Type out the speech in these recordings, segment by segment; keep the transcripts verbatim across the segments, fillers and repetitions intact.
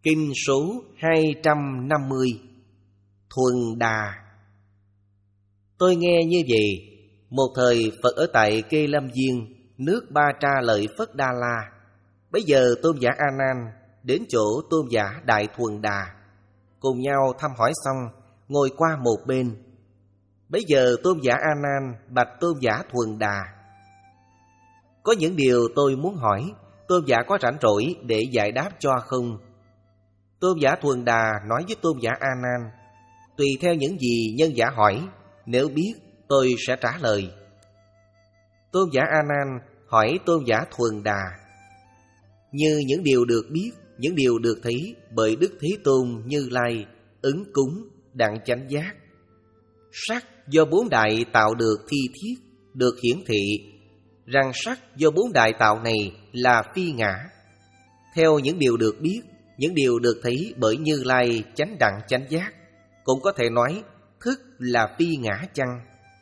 Kinh số hai trăm năm mươi. Thuần Đà. Tôi nghe như vậy, một thời Phật ở tại Kê Lâm Viên, nước Ba Tra Lợi Phất Đa La. Bấy giờ tôn giả A Nan đến chỗ tôn giả Đại Thuần Đà, cùng nhau thăm hỏi xong, ngồi qua một bên. Bấy giờ tôn giả A Nan bạch tôn giả Thuần Đà: có những điều tôi muốn hỏi, tôn giả có rảnh rỗi để giải đáp cho không? Tôn giả Thuần Đà nói với tôn giả A Nan: tùy theo những gì nhân giả hỏi, nếu biết tôi sẽ trả lời. Tôn giả A Nan hỏi tôn giả Thuần Đà: như những điều được biết, những điều được thấy bởi Đức Thế Tôn Như Lai, ứng cúng, đặng chánh giác, sắc do bốn đại tạo được thi thiết, được hiển thị rằng sắc do bốn đại tạo này là phi ngã. Theo những điều được biết, những điều được thấy bởi Như Lai chánh đặng chánh giác, cũng có thể nói thức là phi ngã chăng?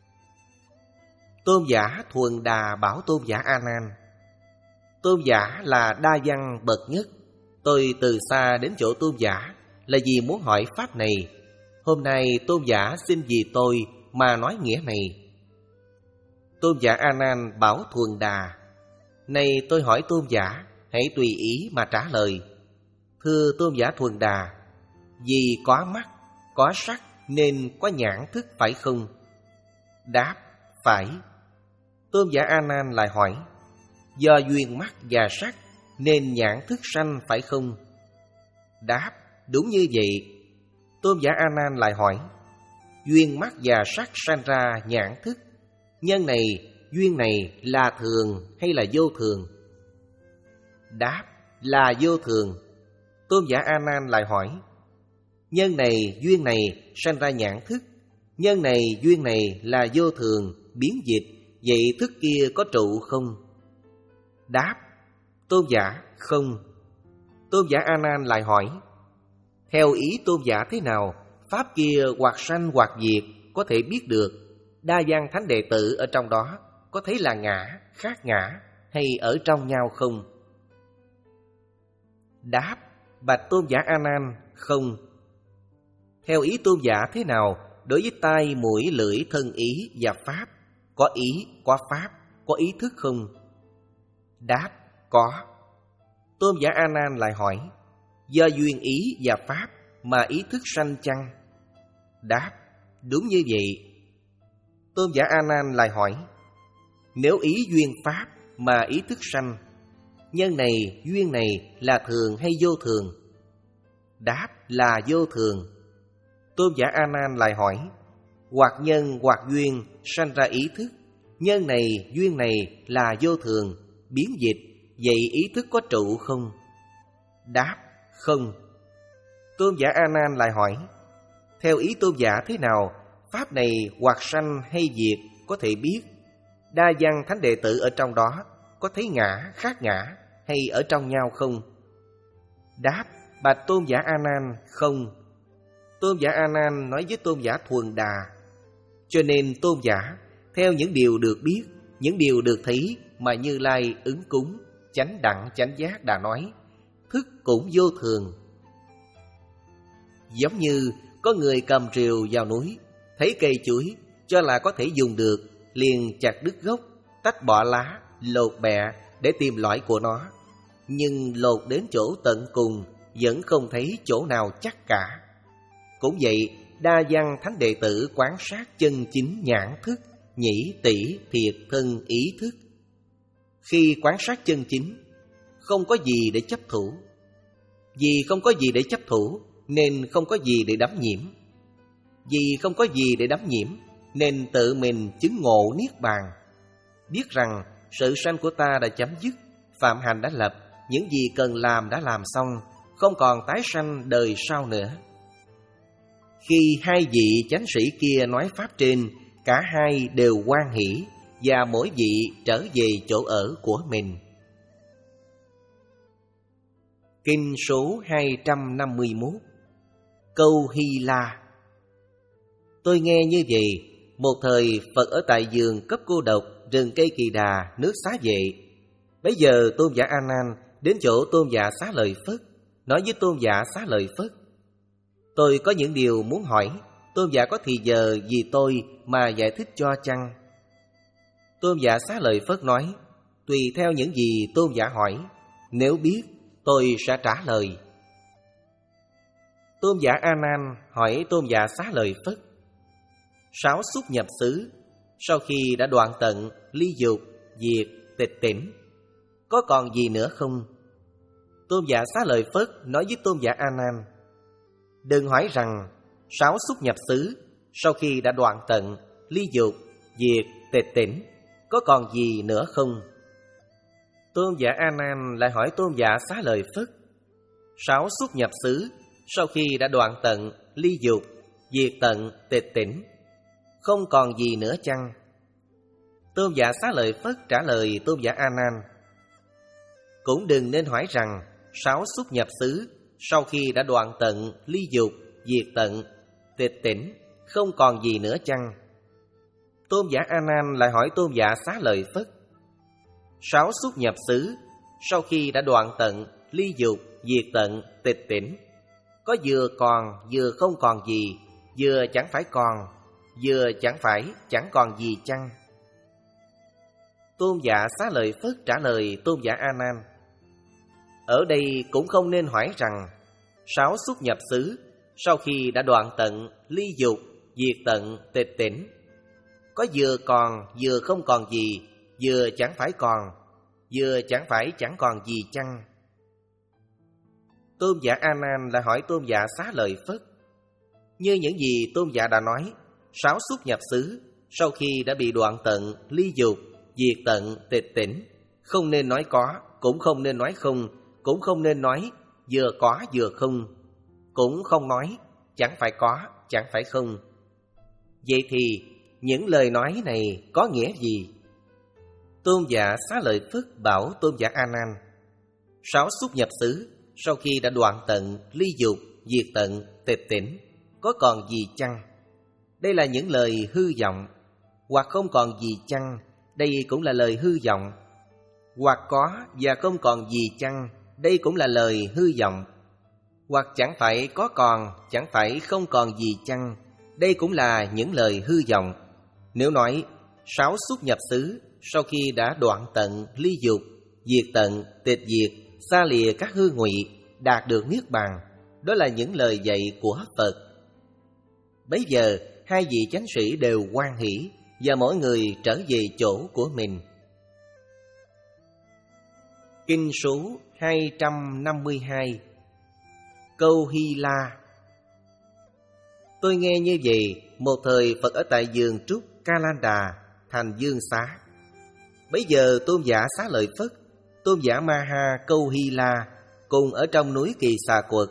Tôn giả Thuần Đà bảo tôn giả A Nan: tôn giả là đa văn bậc nhất, tôi từ xa đến chỗ tôn giả là vì muốn hỏi pháp này. Hôm nay tôn giả xin vì tôi mà nói nghĩa này. Tôn giả A Nan bảo Thuần Đà: này tôi hỏi tôn giả, hãy tùy ý mà trả lời. Thưa tôn giả Thuần Đà, vì có mắt, có sắc nên có nhãn thức phải không? Đáp: phải. Tôn giả A Nan lại hỏi: do duyên mắt và sắc nên nhãn thức sanh phải không? Đáp: đúng như vậy. Tôn giả A Nan lại hỏi: duyên mắt và sắc sanh ra nhãn thức, nhân này, duyên này là thường hay là vô thường? Đáp: là vô thường. Tôn giả A Nan lại hỏi: nhân này, duyên này sanh ra nhãn thức, nhân này, duyên này là vô thường, biến dịch, vậy thức kia có trụ không? Đáp: tôn giả không. Tôn giả A Nan lại hỏi: theo ý tôn giả thế nào, pháp kia hoặc sanh hoặc diệt có thể biết được? Đa văn thánh đệ tử ở trong đó có thấy là ngã, khác ngã hay ở trong nhau không? Đáp: bạch tôn giả A Nan, không. Theo ý tôn giả thế nào, đối với tai, mũi, lưỡi, thân ý và pháp, có ý, có pháp, có ý thức không? Đáp: có. Tôn giả A Nan lại hỏi: do duyên ý và pháp mà ý thức sanh chăng? Đáp: đúng như vậy. Tôn giả A Nan lại hỏi: nếu ý duyên pháp mà ý thức sanh, nhân này, duyên này là thường hay vô thường? Đáp: là vô thường. Tôn giả A Nan lại hỏi: hoặc nhân hoặc duyên sanh ra ý thức, nhân này, duyên này là vô thường, biến dịch, vậy ý thức có trụ không? Đáp: không. Tôn giả A Nan lại hỏi: theo ý tôn giả thế nào, pháp này hoặc sanh hay diệt có thể biết? Đa văn thánh đệ tử ở trong đó có thấy ngã, khác ngã hay ở trong nhau không? Đáp: bạch tôn giả A Nan, không. Tôn giả A Nan nói với tôn giả Thuần Đà: cho nên tôn giả, theo những điều được biết, những điều được thấy mà Như Lai ứng cúng, chánh đẳng chánh giác đã nói, thức cũng vô thường. Giống như có người cầm rìu vào núi, thấy cây chuối cho là có thể dùng được, liền chặt đứt gốc, tách bỏ lá, lột bẹ để tìm lõi của nó, nhưng lột đến chỗ tận cùng vẫn không thấy chỗ nào chắc cả. Cũng vậy, đa văn thánh đệ tử quán sát chân chính nhãn thức, nhĩ, tỷ, thiệt, thân, ý thức. Khi quán sát chân chính, không có gì để chấp thủ. Vì không có gì để chấp thủ nên không có gì để đắm nhiễm. Vì không có gì để đắm nhiễm nên tự mình chứng ngộ niết bàn. Biết rằng sự sanh của ta đã chấm dứt, phạm hạnh đã lập, những gì cần làm đã làm xong, không còn tái sanh đời sau nữa. Khi hai vị chánh sĩ kia nói pháp trên, cả hai đều hoan hỷ và mỗi vị trở về chỗ ở của mình. Kinh số hai trăm năm mươi mốt. Câu Hy La. Tôi nghe như vậy, một thời Phật ở tại vườn Cấp Cô Độc, rừng cây Kỳ Đà, nước Xá Vệ. Bấy giờ tôn giả A Nan đến chỗ tôn giả Xá Lợi Phất, nói với Tôn giả Xá Lợi Phất: tôi có những điều muốn hỏi, Tôn giả có thì giờ vì tôi mà giải thích cho chăng? Tôn giả Xá Lợi Phất nói: tùy theo những gì Tôn giả hỏi, nếu biết tôi sẽ trả lời. Tôn giả A Nan hỏi Tôn giả Xá Lợi Phất: sáu xúc nhập xứ sau khi đã đoạn tận ly dục, diệt, tịch tỉnh, có còn gì nữa không? Tôn giả Xá Lợi Phất nói với Tôn giả A Nan: đừng hỏi rằng sáu xúc nhập xứ sau khi đã đoạn tận ly dục, diệt, tịch tỉnh, có còn gì nữa không? Tôn giả A Nan lại hỏi Tôn giả Xá Lợi Phất: sáu xúc nhập xứ sau khi đã đoạn tận ly dục, diệt tận, tịch tỉnh, không còn gì nữa chăng? Tôn giả Xá Lợi Phất trả lời Tôn giả A Nan: cũng đừng nên hỏi rằng sáu xúc nhập xứ sau khi đã đoạn tận ly dục, diệt tận, tịch tỉnh, không còn gì nữa chăng? Tôn giả A Nan lại hỏi Tôn giả Xá Lợi Phất: sáu xúc nhập xứ sau khi đã đoạn tận ly dục, diệt tận, tịch tỉnh, có vừa còn vừa không còn gì, vừa chẳng phải còn, vừa chẳng phải chẳng còn gì chăng? Tôn giả Xá Lợi Phất trả lời Tôn giả A Nan: ở đây cũng không nên hỏi rằng sáu xúc nhập xứ sau khi đã đoạn tận ly dục, diệt tận, tịch tỉnh, có vừa còn vừa không còn gì, vừa chẳng phải còn, vừa chẳng phải chẳng còn gì chăng? Tôn giả A Nan lại hỏi Tôn giả Xá Lợi Phất: như những gì Tôn giả đã nói, sáu xúc nhập xứ sau khi đã bị đoạn tận ly dục, diệt tận, tịch tỉnh, không nên nói có, cũng không nên nói không, cũng không nên nói vừa có vừa không, cũng không nói chẳng phải có, chẳng phải không. Vậy thì những lời nói này có nghĩa gì? Tôn giả Xá Lợi Phất bảo Tôn giả A Nan: sáu xúc nhập xứ sau khi đã đoạn tận ly dục, diệt tận, tịch tỉnh, có còn gì chăng? Đây là những lời hư vọng. Hoặc không còn gì chăng, đây cũng là lời hư vọng. Hoặc có và không còn gì chăng, đây cũng là lời hư vọng. Hoặc chẳng phải có còn, chẳng phải không còn gì chăng, đây cũng là những lời hư vọng. Nếu nói sáu xúc nhập xứ sau khi đã đoạn tận ly dục, diệt tận, tịch diệt, xa lìa các hư ngụy, đạt được niết bàn, đó là những lời dạy của Phật. Bấy giờ hai vị chánh sĩ đều hoan hỷ và mỗi người trở về chỗ của mình. Kinh số hai trăm năm mươi hai. Câu Hy La. Tôi nghe như vậy, một thời Phật ở tại vườn trúc Ca Lan Đà, thành Dương Xá. Bấy giờ Tôn giả Xá Lợi Phất, Tôn giả Ma Ha Câu Hy La cùng ở trong núi Kỳ Xà Quật.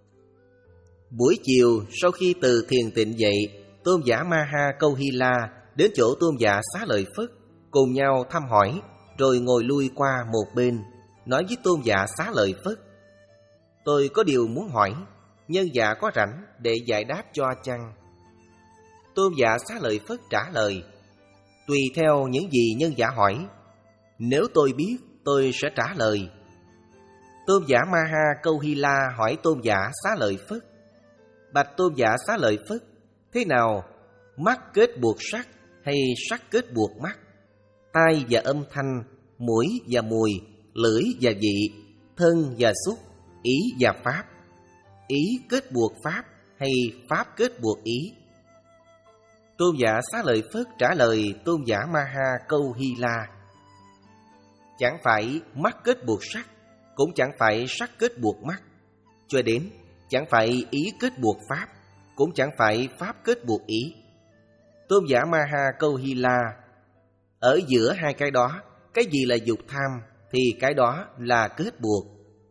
Buổi chiều sau khi từ thiền tịnh dậy, Tôn giả Ma Ha Câu Hy La đến chỗ Tôn giả Xá Lợi Phất, cùng nhau thăm hỏi, rồi ngồi lui qua một bên, nói với Tôn giả Xá Lợi Phất: tôi có điều muốn hỏi, nhân giả có rảnh để giải đáp cho chăng? Tôn giả Xá Lợi Phất trả lời: tùy theo những gì nhân giả hỏi, nếu tôi biết tôi sẽ trả lời. Tôn giả Ma Ha Câu Hy La hỏi Tôn giả Xá Lợi Phất: bạch Tôn giả Xá Lợi Phất, thế nào mắt kết buộc sắc hay sắc kết buộc mắt? Tai và âm thanh, mũi và mùi, lưỡi và vị, thân và xúc, ý và pháp, ý kết buộc pháp hay pháp kết buộc ý? Tôn giả Xá Lợi Phất trả lời Tôn giả Ma Ha Câu Hy La: chẳng phải mắt kết buộc sắc, cũng chẳng phải sắc kết buộc mắt, cho đến chẳng phải ý kết buộc pháp, cũng chẳng phải pháp kết buộc ý. Tôn giả Ma Ha Câu Hy La: ở giữa hai cái đó, cái gì là dục tham thì cái đó là kết buộc.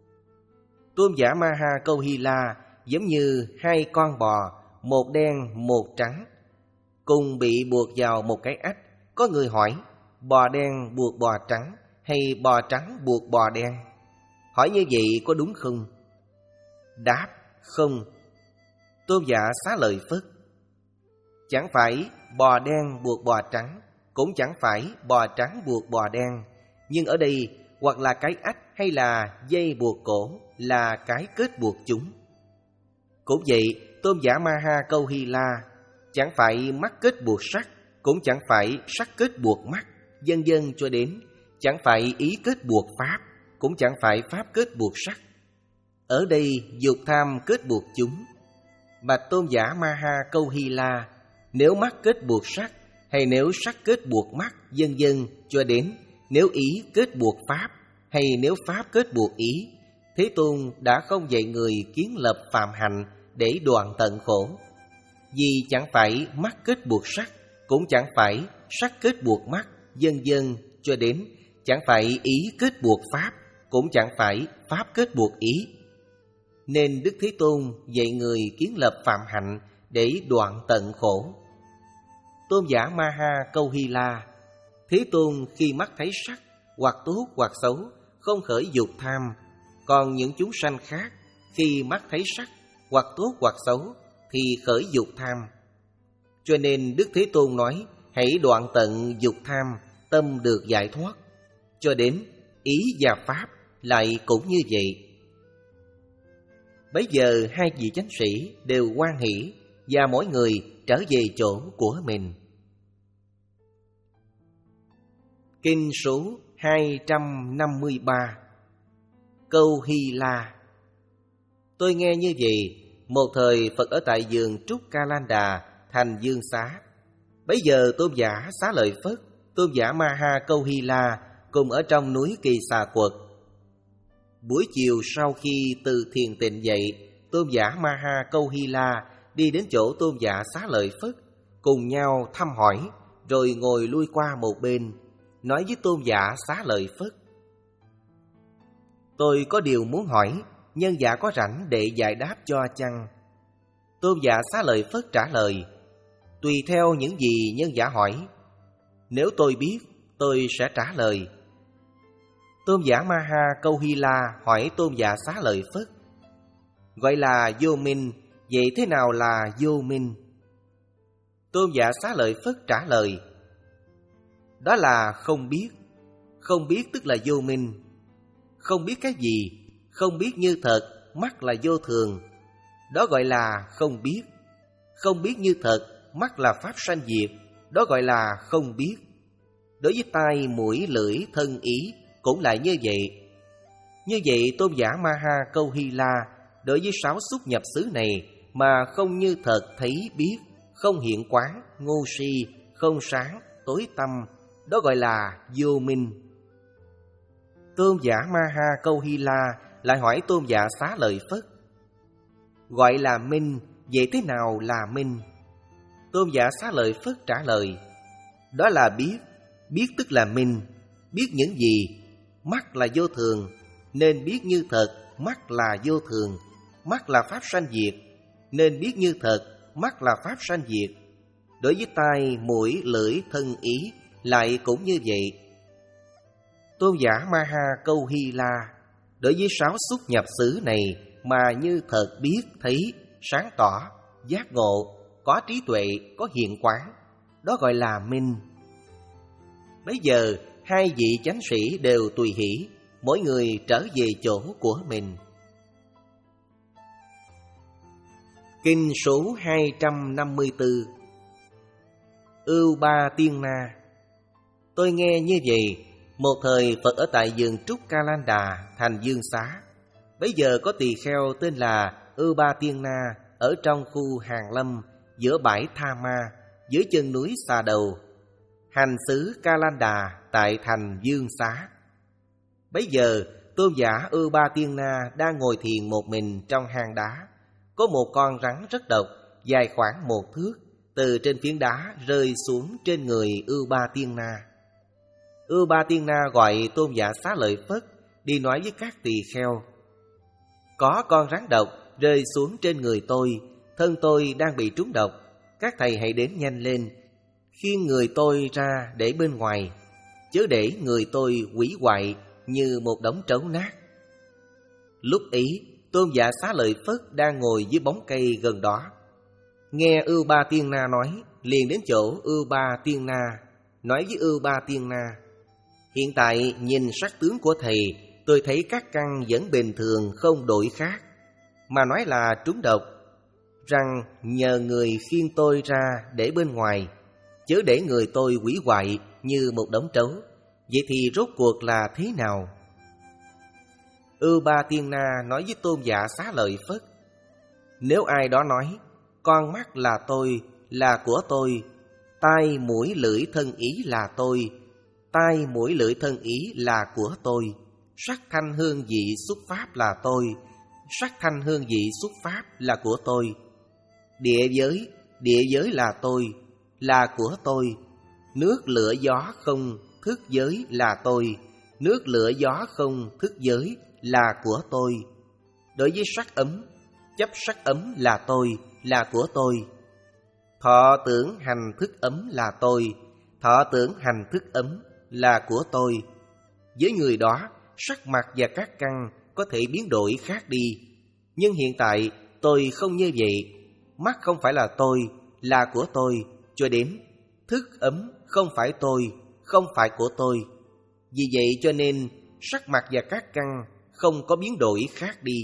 Tôn giả Ma Ha Câu Hy La giống như hai con bò, một đen một trắng, cùng bị buộc vào một cái ách. Có người hỏi: bò đen buộc bò trắng hay bò trắng buộc bò đen? Hỏi như vậy có đúng không? Đáp: không. Tôn giả Xá Lợi Phất: chẳng phải bò đen buộc bò trắng, cũng chẳng phải bò trắng buộc bò đen, nhưng ở đây hoặc là cái ách hay là dây buộc cổ, là cái kết buộc chúng. Cũng vậy, tôn giả Ma Ha Câu Hy La chẳng phải mắt kết buộc sắc, cũng chẳng phải sắc kết buộc mắt, vân vân cho đến chẳng phải ý kết buộc pháp, cũng chẳng phải pháp kết buộc sắc. Ở đây dục tham kết buộc chúng. Bạch tôn giả Ma Ha Câu Hy La, nếu mắt kết buộc sắc, hay nếu sắc kết buộc mắt, vân vân cho đến nếu ý kết buộc pháp, hay nếu pháp kết buộc ý, Thế Tôn đã không dạy người kiến lập phạm hạnh để đoạn tận khổ. Vì chẳng phải mắt kết buộc sắc, cũng chẳng phải sắc kết buộc mắt, vân vân cho đến chẳng phải ý kết buộc pháp, cũng chẳng phải pháp kết buộc ý. Nên Đức Thế Tôn dạy người kiến lập phạm hạnh để đoạn tận khổ. Tôn giả Ma Ha Câu Hy La, Thế Tôn khi mắt thấy sắc, hoặc tốt hoặc xấu, không khởi dục tham. Còn những chúng sanh khác, khi mắt thấy sắc, hoặc tốt hoặc xấu, thì khởi dục tham. Cho nên Đức Thế Tôn nói, hãy đoạn tận dục tham, tâm được giải thoát. Cho đến ý và pháp lại cũng như vậy. Bấy giờ hai vị chánh sĩ đều hoan hỷ, và mỗi người trở về chỗ của mình. Kinh số hai trăm năm mươi ba. Câu Hy La. Tôi nghe như vậy, một thời Phật ở tại vườn Trúc Ca Lan Đà, thành Dương Xá. Bấy giờ tôn giả Xá Lợi Phất, tôn giả Ma Ha Câu Hy La cùng ở trong núi Kỳ Xà Quật. Buổi chiều sau khi từ thiền tịnh dậy, tôn giả Ma Ha Câu Hy La đi đến chỗ tôn giả Xá Lợi Phất, cùng nhau thăm hỏi, rồi ngồi lui qua một bên, nói với tôn giả Xá Lợi Phất: Tôi có điều muốn hỏi, nhân giả có rảnh để giải đáp cho chăng? Tôn giả Xá Lợi Phất trả lời: Tùy theo những gì nhân giả hỏi. Nếu tôi biết, tôi sẽ trả lời. Tôn giả Ma Ha Câu Hy La hỏi tôn giả Xá Lợi Phất: Gọi là vô minh, vậy thế nào là vô minh? Tôn giả Xá Lợi Phất trả lời: Đó là không biết. Không biết tức là vô minh. Không biết cái gì? Không biết như thật, mắt là vô thường. Đó gọi là không biết. Không biết như thật, mắt là pháp sanh diệt. Đó gọi là không biết. Đối với tai, mũi, lưỡi, thân, ý cũng lại như vậy. Như vậy tôn giả Ma Ha Câu Hy La đối với sáu xúc nhập xứ này mà không như thật thấy biết, không hiện quán, ngu si, không sáng, tối tăm, đó gọi là vô minh. Tôn giả Ma Ha Câu Hy La lại hỏi tôn giả Xá Lợi Phất: Gọi là minh, vậy thế nào là minh? Tôn giả Xá Lợi Phất trả lời: Đó là biết. Biết tức là minh. Biết những gì? Mắt là vô thường, nên biết như thật, mắt là vô thường. Mắt là pháp sanh diệt, nên biết như thật, mắt là pháp sanh diệt. Đối với tai, mũi, lưỡi, thân, ý lại cũng như vậy. Tôn giả Ma Ha Câu Hy La đối với sáu xúc nhập xứ này mà như thật biết, thấy, sáng tỏ, giác ngộ, có trí tuệ, có hiện quán, đó gọi là minh. Bây giờ hai vị chánh sĩ đều tùy hỷ, mỗi người trở về chỗ của mình. Kinh số hai trăm năm mươi tư. Ưu Ba Tiên Na. Tôi nghe như vậy, một thời Phật ở tại vườn Trúc Ca Lan Đà, thành Dương Xá. Bấy giờ có tỳ kheo tên là Ưu Ba Tiên Na ở trong khu Hàng Lâm, giữa bãi Tha Ma, dưới chân núi Xà Đầu, hành xứ Ca Lan Đà tại thành Dương Xá. Bấy giờ tôn giả Ưu Ba Tiên Na đang ngồi thiền một mình trong hang đá. Có một con rắn rất độc, dài khoảng một thước, từ trên phiến đá rơi xuống trên người Ưu Ba Tiên Na. Ưu Ba Tiên Na gọi tôn giả Xá Lợi Phất đi nói với các tỳ kheo: Có con rắn độc rơi xuống trên người tôi, thân tôi đang bị trúng độc. Các thầy hãy đến nhanh lên, khiêng người tôi ra để bên ngoài, chớ để người tôi hủy hoại như một đống trấu nát. Lúc ấy tôn giả Xá Lợi Phất đang ngồi dưới bóng cây gần đó, nghe Ưu Ba Tiên Na nói, liền đến chỗ Ưu Ba Tiên Na, nói với Ưu Ba Tiên Na: Hiện tại nhìn sắc tướng của thầy, Tôi thấy các căn vẫn bình thường không đổi khác, mà nói là trúng độc, rằng nhờ người khiêng tôi ra để bên ngoài, chớ để người tôi hủy hoại như một đống trấu. Vậy thì rốt cuộc là thế nào? Ưu Ba Tiên Na nói với Tôn giả Xá Lợi Phất: nếu ai đó nói con mắt là tôi, là của tôi, tai mũi lưỡi thân ý là tôi, tai mũi lưỡi thân ý là của tôi, sắc thanh hương vị xuất pháp là tôi, sắc thanh hương vị xuất pháp là của tôi, địa giới, địa giới là tôi, là của tôi, nước lửa gió không thức giới là tôi, nước lửa gió không thức giới là của tôi. Đối với sắc ấm, chấp sắc ấm là tôi, là của tôi. Thọ tưởng hành thức ấm là tôi, thọ tưởng hành thức ấm là của tôi. Với người đó, sắc mặt và các căn có thể biến đổi khác đi. Nhưng hiện tại tôi không như vậy. Mắt không phải là tôi, là của tôi, cho đến thức ấm không phải tôi, không phải của tôi. Vì vậy cho nên sắc mặt và các căn không có biến đổi khác đi.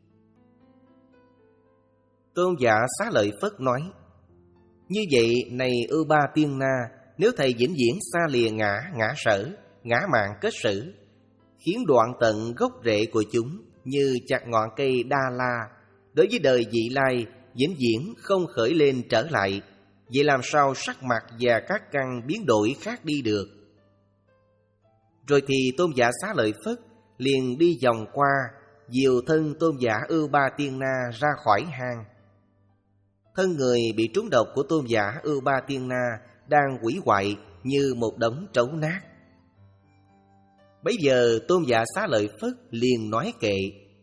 Tôn giả Xá Lợi Phất nói: như vậy này Ưu Ba Tiên Na, nếu thầy vĩnh viễn xa lìa ngã, ngã sở, ngã mạn kết sử, khiến đoạn tận gốc rễ của chúng như chặt ngọn cây đa la, đối với đời vị lai vĩnh viễn không khởi lên trở lại, vậy làm sao sắc mặt và các căn biến đổi khác đi được? Rồi thì Tôn giả Xá Lợi Phất liền đi vòng qua, dìu thân Tôn giả Ưu Ba Tiên Na ra khỏi hang. Thân người bị trúng độc của Tôn giả Ưu Ba Tiên Na đang hủy hoại như một đống trấu nát. Bấy giờ Tôn giả Xá Lợi Phất liền nói kệ: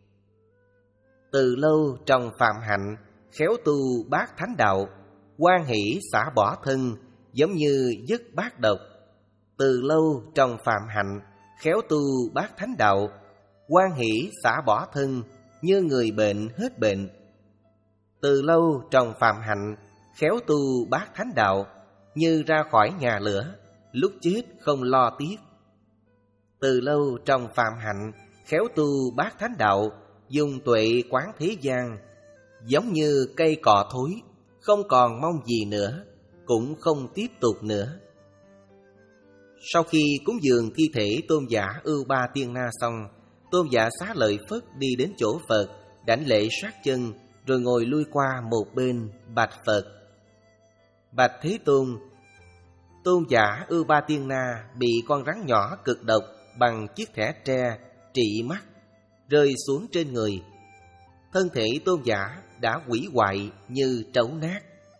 từ lâu trong phạm hạnh, khéo tu bát thánh đạo, hoan hỷ xả bỏ thân, giống như dứt bát độc. Từ lâu trong phạm hạnh, khéo tu bát thánh đạo, hoan hỷ xả bỏ thân, như người bệnh hết bệnh. Từ lâu trong phạm hạnh, khéo tu bát thánh đạo, như ra khỏi nhà lửa, lúc chết không lo tiếc. Từ lâu trong phạm hạnh, khéo tu bát thánh đạo, dùng tuệ quán thế gian, giống như cây cọ thối, không còn mong gì nữa, cũng không tiếp tục nữa. Sau khi cúng dường thi thể Tôn giả Ưu Ba Tiên Na xong, Tôn giả Xá Lợi Phất đi đến chỗ Phật, đảnh lễ sát chân, rồi ngồi lui qua một bên bạch Phật: bạch Thế Tôn, Tôn giả Ưu Ba Tiên Na bị con rắn nhỏ cực độc bằng chiếc thẻ tre trị mắt, rơi xuống trên người. Thân thể Tôn giả đã hủy hoại như trấu nát.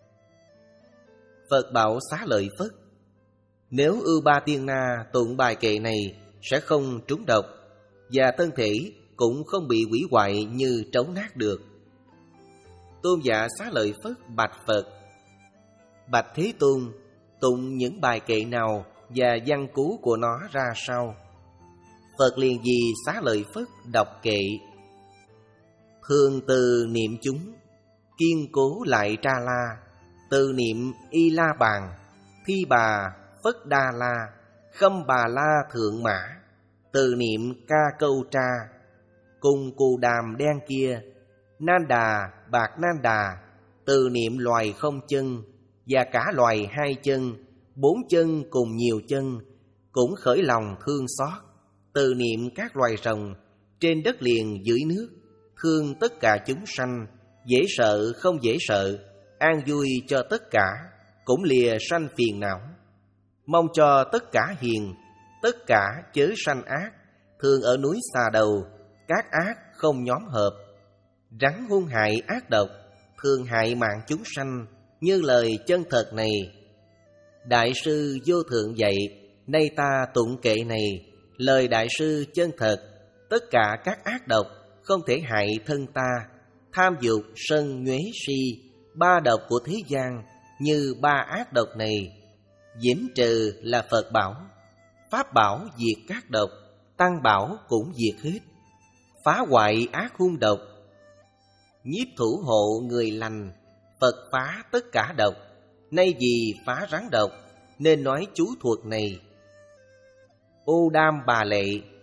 Phật bảo Xá Lợi Phất: nếu Ưu Ba Tiên Na tụng bài kệ này sẽ không trúng độc, và thân thể cũng không bị hủy hoại như trấu nát được. Tôn giả Xá Lợi Phất bạch Phật: bạch Thế Tôn, tụng những bài kệ nào và văn cú của nó ra sao? Phật liền vì Xá Lợi Phất đọc kệ: thường từ niệm chúng, kiên cố lại tra la, từ niệm y la bàn, thi bà Phất đa la, khâm bà la thượng mã, từ niệm ca câu tra, cùng cù đàm đen kia, nan đà bạc nan đà, từ niệm loài không chân, và cả loài hai chân, bốn chân cùng nhiều chân, cũng khởi lòng thương xót, từ niệm các loài rồng, trên đất liền dưới nước, thương tất cả chúng sanh, dễ sợ không dễ sợ, an vui cho tất cả, cũng lìa sanh phiền não. Mong cho tất cả hiền, tất cả chớ sanh ác, thường ở núi xà đầu, các ác không nhóm hợp. Rắn hung hại ác độc, thường hại mạng chúng sanh, như lời chân thật này. Đại sư vô thượng dạy, nay ta tụng kệ này, lời đại sư chân thật, tất cả các ác độc không thể hại thân ta, tham dục, sân, nhuế, si, ba độc của thế gian, như ba ác độc này. Diễm trừ là Phật bảo, Pháp bảo diệt các độc, Tăng bảo cũng diệt hết, phá hoại ác hung độc. Nhiếp thủ hộ người lành, Phật phá tất cả độc, nay vì phá rắn độc, nên nói chú thuật này. Ô Đam Bà Lệ,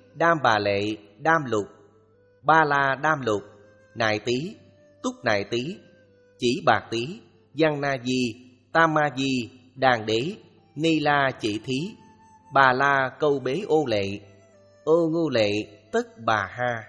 Đam Bà Lệ, Đam Lục, Ba La Đam Lục, Nại Tý, Túc Nại Tý, Chỉ Bạc Tý, Văn Na Di, Tam Ma Di, Đàn Đế, Ni La Chỉ Thí, Bà La Câu Bế Ô Lệ, Ô Ngô Lệ, Tất Bà Ha.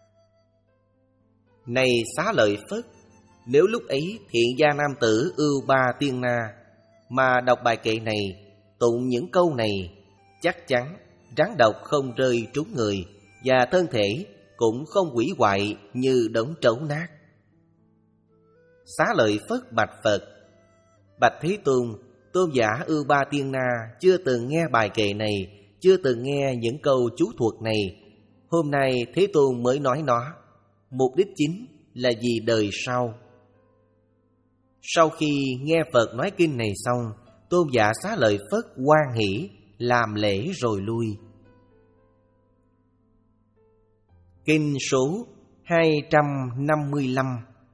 Này Xá Lợi Phất, nếu lúc ấy thiện gia nam tử Ưu Ba Tiên Na mà đọc bài kệ này, tụng những câu này, chắc chắn rắn độc không rơi trúng người, và thân thể cũng không hủy hoại như đống trấu nát. Xá Lợi Phất bạch Phật: Bạch Thế Tôn, tôn giả Ưu Ba Tiên Na chưa từng nghe bài kệ này, chưa từng nghe những câu chú thuật này. Hôm nay Thế Tôn mới nói nó. Mục đích chính là vì đời sau. Sau khi nghe Phật nói kinh này xong, tôn giả Xá Lợi Phất hoan hỷ làm lễ rồi lui. Kinh số hai trăm năm mươi lăm.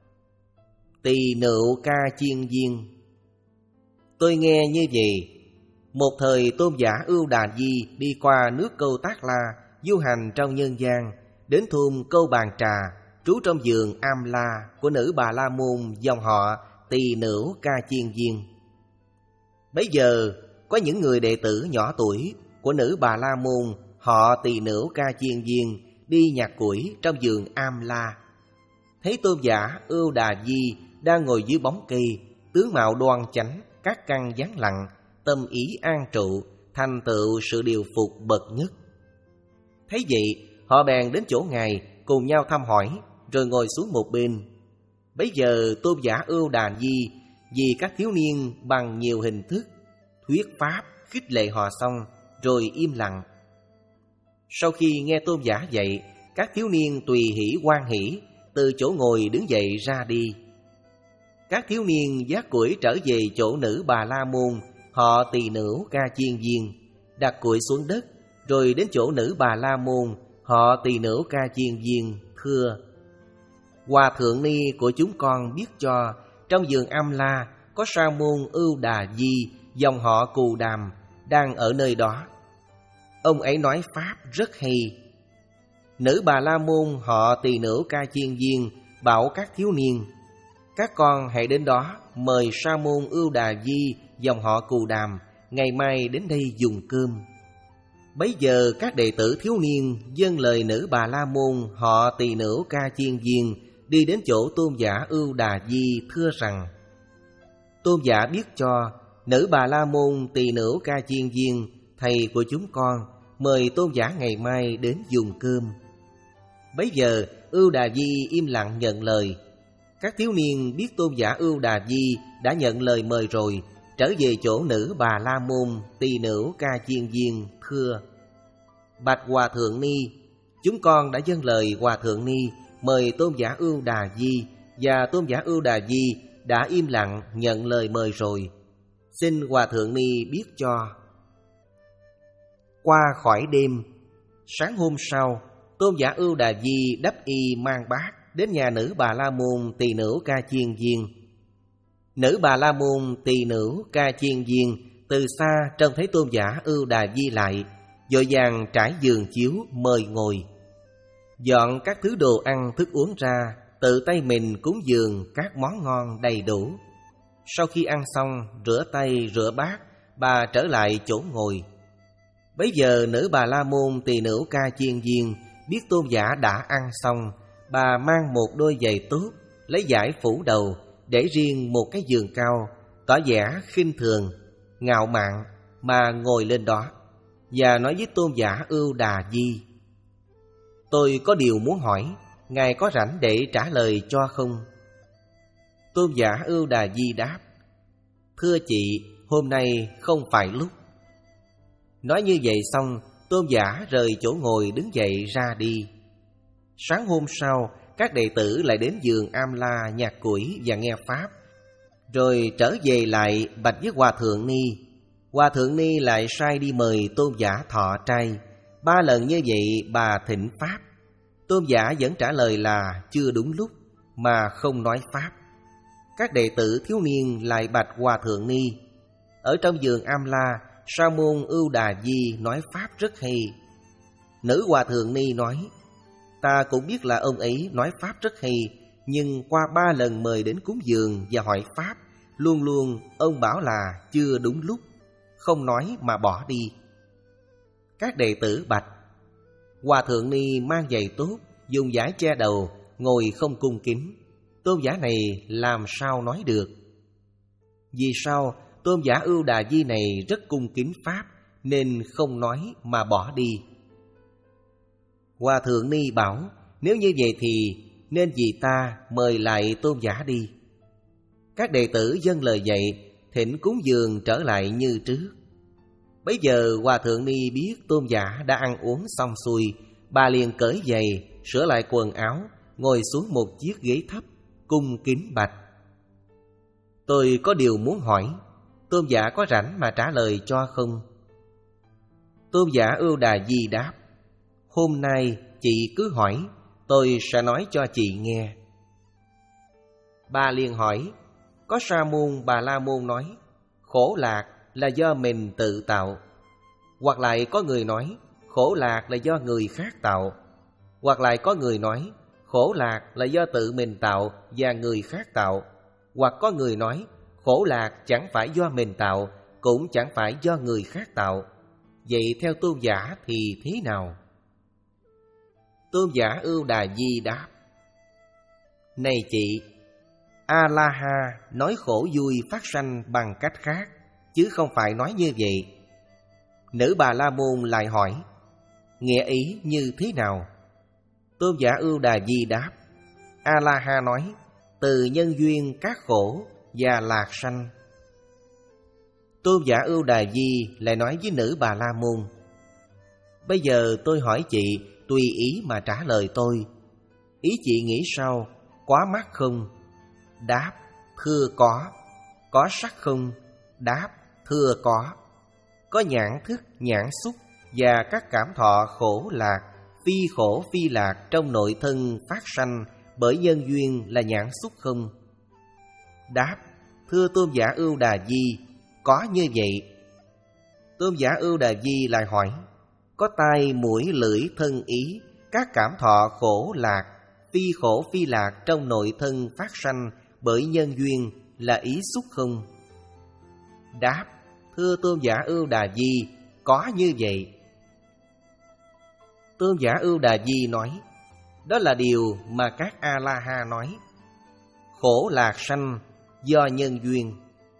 Tỳ Nựu Ca Chiên Viên. Tôi nghe như vậy. Một thời tôn giả Ưu Đà Di đi qua nước Câu Tác La, du hành trong nhân gian, đến thôn Câu Bàn Trà, trú trong vườn Am La của nữ Bà La Môn dòng họ Tỳ Nựu Ca Chiên Viên. Bấy giờ có những người đệ tử nhỏ tuổi của nữ Bà La Môn họ Tỳ Nựu Ca Chiên Viên đi nhặt củi trong vườn Am La. Thấy tôn giả Ưu Đà Di đang ngồi dưới bóng cây, tướng mạo đoan chánh, các căn vắng lặng, tâm ý an trụ, thành tựu sự điều phục bậc nhất. Thấy vậy, họ bèn đến chỗ ngài, cùng nhau thăm hỏi, rồi ngồi xuống một bên. Bấy giờ tôn giả Ưu Đà Di vì các thiếu niên bằng nhiều hình thức thuyết pháp khích lệ họ xong, rồi im lặng. Sau khi nghe tôn giả dạy, các thiếu niên tùy hỷ hoan hỷ từ chỗ ngồi đứng dậy ra đi. Các thiếu niên vác củi trở về chỗ nữ Bà La Môn họ Tỳ Nựu Ca Chiên Viên, đặt củi xuống đất, rồi đến chỗ nữ Bà La Môn họ Tỳ Nựu Ca Chiên Viên, thưa: Hòa thượng ni của chúng con biết cho trong vườn Am La có sa môn Ưu Đà Di dòng họ Cù Đàm đang ở nơi đó. Ông ấy nói pháp rất hay. Nữ Bà La Môn họ Tỳ Nựu Ca Chiên Viên bảo các thiếu niên: Các con hãy đến đó mời sa môn Ưu Đà Di dòng họ Cù Đàm ngày mai đến đây dùng cơm. Bấy giờ các đệ tử thiếu niên vâng lời nữ Bà La Môn họ Tỳ Nựu Ca Chiên Viên, đi đến chỗ tôn giả Ưu Đà Di thưa rằng: Tôn giả biết cho nữ Bà La Môn Tỳ Nựu Ca Chiên Viên, thầy của chúng con, mời tôn giả ngày mai đến dùng cơm. Bấy giờ Ưu Đà Di im lặng nhận lời. Các thiếu niên biết tôn giả Ưu Đà Di đã nhận lời mời rồi, trở về chỗ nữ Bà La Môn Tỳ Nựu Ca Chiên Viên, thưa: Bạch Hòa Thượng Ni, chúng con đã dâng lời Hòa Thượng Ni mời tôn giả Ưu Đà Di, và tôn giả Ưu Đà Di đã im lặng nhận lời mời rồi. Xin Hòa Thượng Ni biết cho. Qua khỏi đêm, sáng hôm sau, tôn giả Ưu Đà Di đắp y mang bát đến nhà nữ Bà La Môn Tỳ Nựu Ca Chiên Viên. Nữ Bà La Môn Tỳ Nựu Ca Chiên Viên từ xa trông thấy tôn giả Ưu Đà Di lại, vội vàng trải giường chiếu mời ngồi, dọn các thứ đồ ăn thức uống ra, tự tay mình cúng dường các món ngon đầy đủ. Sau khi ăn xong, rửa tay rửa bát, bà trở lại chỗ ngồi. Bấy giờ nữ Bà La Môn Tỳ Nựu Ca Chiên Viên biết tôn giả đã ăn xong, bà mang một đôi giày tốt, lấy vải phủ đầu, để riêng một cái giường cao, tỏ vẻ khinh thường, ngạo mạn mà ngồi lên đó, và nói với tôn giả Ưu Đà Di: Tôi có điều muốn hỏi, ngài có rảnh để trả lời cho không? Tôn giả Ưu Đà Di đáp: Thưa chị, hôm nay không phải lúc. Nói như vậy xong, tôn giả rời chỗ ngồi đứng dậy ra đi. Sáng hôm sau, các đệ tử lại đến vườn Am La nhặt củi và nghe pháp, rồi trở về lại bạch với Hòa Thượng Ni. Hòa Thượng Ni lại sai đi mời tôn giả thọ trai. Ba lần như vậy bà thỉnh pháp. Tôn giả vẫn trả lời là chưa đúng lúc, mà không nói pháp. Các đệ tử thiếu niên lại bạch Hòa Thượng Ni: Ở trong vườn Am La, sa môn Ưu Đà Di nói pháp rất hay. Nữ hòa thượng Ni nói: Ta cũng biết là ông ấy nói pháp rất hay, nhưng qua ba lần mời đến cúng dường và hỏi pháp, luôn luôn ông bảo là chưa đúng lúc, không nói mà bỏ đi. Các đệ tử bạch: Hòa thượng Ni mang giày tốt, dùng vải che đầu, ngồi không cung kính, tôn giả này làm sao nói được? Vì sao? Tôn giả Ưu Đà Di này rất cung kính pháp, nên không nói mà bỏ đi. Hòa thượng Ni bảo: Nếu như vậy thì nên vì ta mời lại tôn giả đi. Các đệ tử dâng lời dạy, thỉnh cúng dường trở lại như trước. Bấy giờ Hòa thượng Ni biết tôn giả đã ăn uống xong xuôi, bà liền cởi giày, sửa lại quần áo, ngồi xuống một chiếc ghế thấp, cung kính bạch: Tôi có điều muốn hỏi, tôn giả có rảnh mà trả lời cho không? Tôn giả Ưu Đà Di đáp: Hôm nay chị cứ hỏi, tôi sẽ nói cho chị nghe. Bà liền hỏi: Có Sa môn Bà La môn nói khổ lạc là do mình tự tạo, hoặc lại có người nói khổ lạc là do người khác tạo, hoặc lại có người nói khổ lạc là do tự mình tạo và người khác tạo, hoặc có người nói khổ lạc chẳng phải do mình tạo, cũng chẳng phải do người khác tạo. Vậy theo tôn giả thì thế nào? Tôn giả Ưu Đà Di đáp: Này chị, A-la-ha nói khổ vui phát sanh bằng cách khác, chứ không phải nói như vậy. Nữ Bà La môn lại hỏi: Nghĩa ý như thế nào? Tôn giả Ưu Đà Di đáp: A-la-ha nói từ nhân duyên các khổ và lạc sanh. Tôn giả Ưu Đà Di lại nói với nữ Bà La môn: Bây giờ tôi hỏi chị, tùy ý mà trả lời tôi. Ý chị nghĩ sao? Quá mắt không? Đáp: Thưa có. Có sắc không? Đáp: Thưa có. Có nhãn thức, nhãn xúc và các cảm thọ khổ lạc, phi khổ phi lạc trong nội thân phát sanh bởi nhân duyên là nhãn xúc không? Đáp: Thưa tôn giả Ưu Đà Di, có như vậy. Tôn giả Ưu Đà Di lại hỏi: Có tai, mũi, lưỡi, thân, ý, các cảm thọ khổ lạc, phi khổ phi lạc trong nội thân phát sanh bởi nhân duyên là ý xúc không? Đáp: Thưa tôn giả Ưu Đà Di, có như vậy. Tôn giả Ưu Đà Di nói: Đó là điều mà các A-la-ha nói. Khổ lạc sanh do nhân duyên.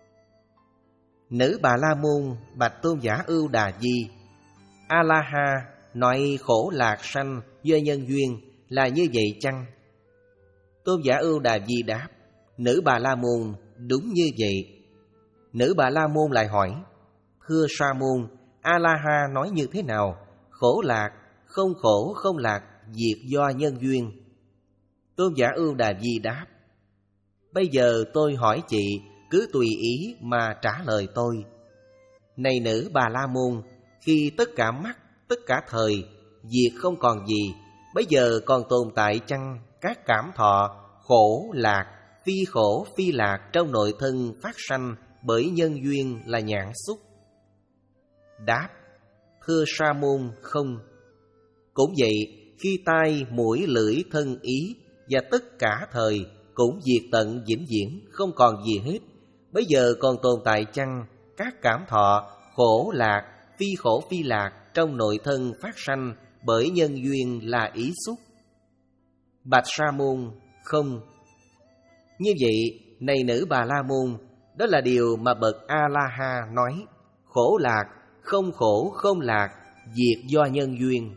Nữ Bà La môn bạch tôn giả Ưu Đà Di: A-la-ha nói khổ lạc sanh do nhân duyên là như vậy chăng? Tôn giả Ưu Đà Di đáp: Nữ Bà La môn, đúng như vậy. Nữ Bà La môn lại hỏi: Thưa Sa môn, A-la-ha nói như thế nào? Khổ lạc, không khổ không lạc, diệt do nhân duyên. Tôn giả Ưu Đà Di đáp: Bây giờ tôi hỏi chị, cứ tùy ý mà trả lời tôi. Này nữ Bà La môn, khi tất cả mắt, tất cả thời, diệt không còn gì, bây giờ còn tồn tại chăng các cảm thọ khổ lạc, phi khổ phi lạc trong nội thân phát sanh bởi nhân duyên là nhãn xúc? Đáp: Thưa Sa môn, không. Cũng vậy, khi tai, mũi, lưỡi, thân, ý và tất cả thời cũng diệt tận vĩnh viễn, không còn gì hết, bây giờ còn tồn tại chăng các cảm thọ khổ lạc, phi khổ phi lạc trong nội thân phát sanh bởi nhân duyên là ý xúc? Bạch Sa môn, không. Như vậy, này nữ Bà La môn, đó là điều mà bậc A-la-ha nói: khổ lạc, không khổ không lạc, diệt do nhân duyên.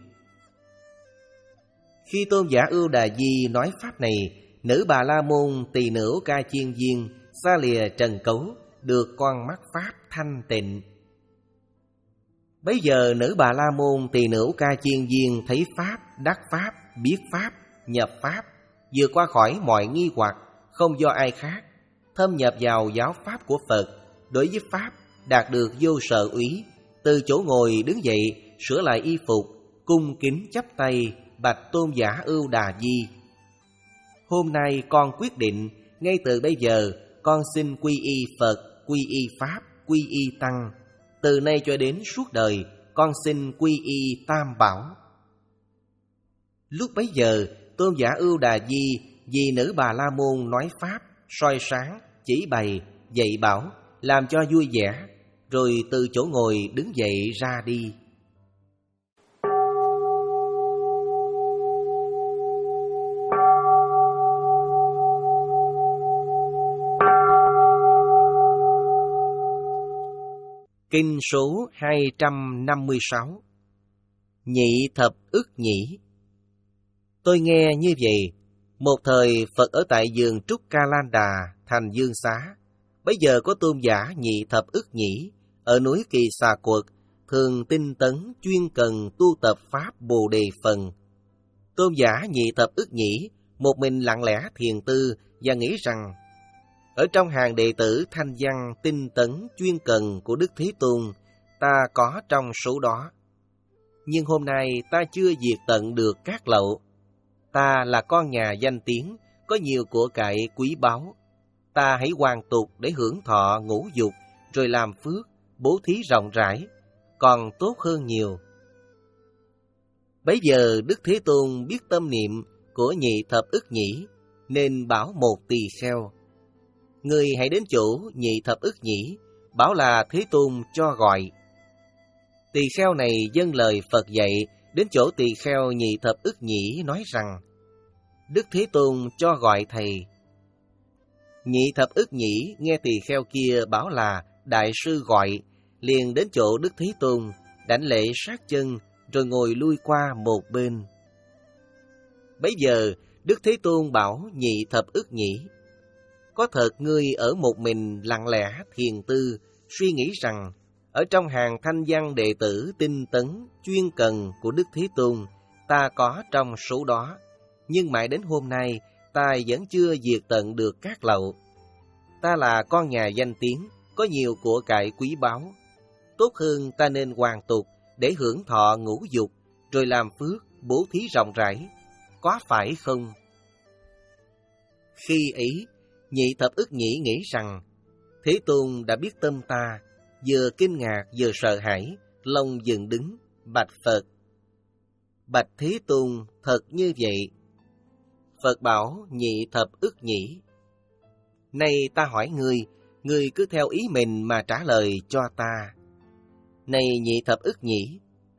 Khi tôn giả Ưu Đà Di nói pháp này, nữ Bà La môn tỳ nữ Ca Chiên Viên xa lìa trần cấu, được con mắt pháp thanh tịnh. Bấy giờ nữ Bà La môn tỳ nữ Ca Chiên Viên thấy pháp, đắc pháp, biết pháp, nhập pháp, vượt qua khỏi mọi nghi hoặc, không do ai khác, thâm nhập vào giáo pháp của Phật, đối với pháp đạt được vô sợ úy, từ chỗ ngồi đứng dậy, sửa lại y phục, cung kính chắp tay bạch tôn giả Ưu Đà Di: Hôm nay con quyết định, ngay từ bây giờ con xin quy y Phật, quy y Pháp, quy y Tăng. Từ nay cho đến suốt đời, con xin quy y Tam Bảo. Lúc bấy giờ, Tôn giả Ưu Đà Di vì nữ Bà La Môn nói pháp, soi sáng, chỉ bày, dạy bảo, làm cho vui vẻ, rồi từ chỗ ngồi đứng dậy ra đi. Kinh số hai trăm năm mươi sáu. Nhị thập ức nhĩ. Tôi nghe như vậy, một thời Phật ở tại vườn Trúc Ca Lan Đà, thành Dương Xá. Bây giờ có tôn giả nhị thập ức nhĩ ở núi Kỳ Xà Quật, thường tinh tấn chuyên cần tu tập pháp Bồ Đề Phần. Tôn giả nhị thập ức nhĩ một mình lặng lẽ thiền tư và nghĩ rằng ở trong hàng đệ tử thanh văn tinh tấn chuyên cần của Đức Thế Tôn, ta có trong số đó. Nhưng hôm nay ta chưa diệt tận được các lậu. Ta là con nhà danh tiếng, có nhiều của cải quý báu. Ta hãy hoàn tục để hưởng thọ ngũ dục, rồi làm phước, bố thí rộng rãi, còn tốt hơn nhiều. Bấy giờ Đức Thế Tôn biết tâm niệm của nhị thập ức nhĩ, nên bảo một tỳ kheo: Ngươi hãy đến chỗ nhị thập ức nhĩ, bảo là Thế Tôn cho gọi. Tỳ kheo này dâng lời Phật dạy, đến chỗ tỳ kheo nhị thập ức nhĩ nói rằng: Đức Thế Tôn cho gọi thầy. Nhị thập ức nhĩ nghe tỳ kheo kia bảo là đại sư gọi, liền đến chỗ Đức Thế Tôn, đảnh lễ sát chân, rồi ngồi lui qua một bên. Bấy giờ Đức Thế Tôn bảo nhị thập ức nhĩ: Có thật ngươi ở một mình lặng lẽ thiền tư, suy nghĩ rằng ở trong hàng thanh văn đệ tử tinh tấn chuyên cần của Đức Thế Tôn, ta có trong số đó. Nhưng mãi đến hôm nay, ta vẫn chưa diệt tận được các lậu. Ta là con nhà danh tiếng, có nhiều của cải quý báu. Tốt hơn ta nên hoàn tục để hưởng thọ ngũ dục, rồi làm phước, bố thí rộng rãi. Có phải không? Khi ấy, nhị thập ức nhĩ nghĩ rằng Thế Tôn đã biết tâm ta, vừa kinh ngạc vừa sợ hãi, lòng dựng đứng, bạch Phật: Bạch Thế Tôn, thật như vậy. Phật bảo nhị thập ức nhĩ: Nay ta hỏi ngươi, ngươi cứ theo ý mình mà trả lời cho ta. Này nhị thập ức nhĩ,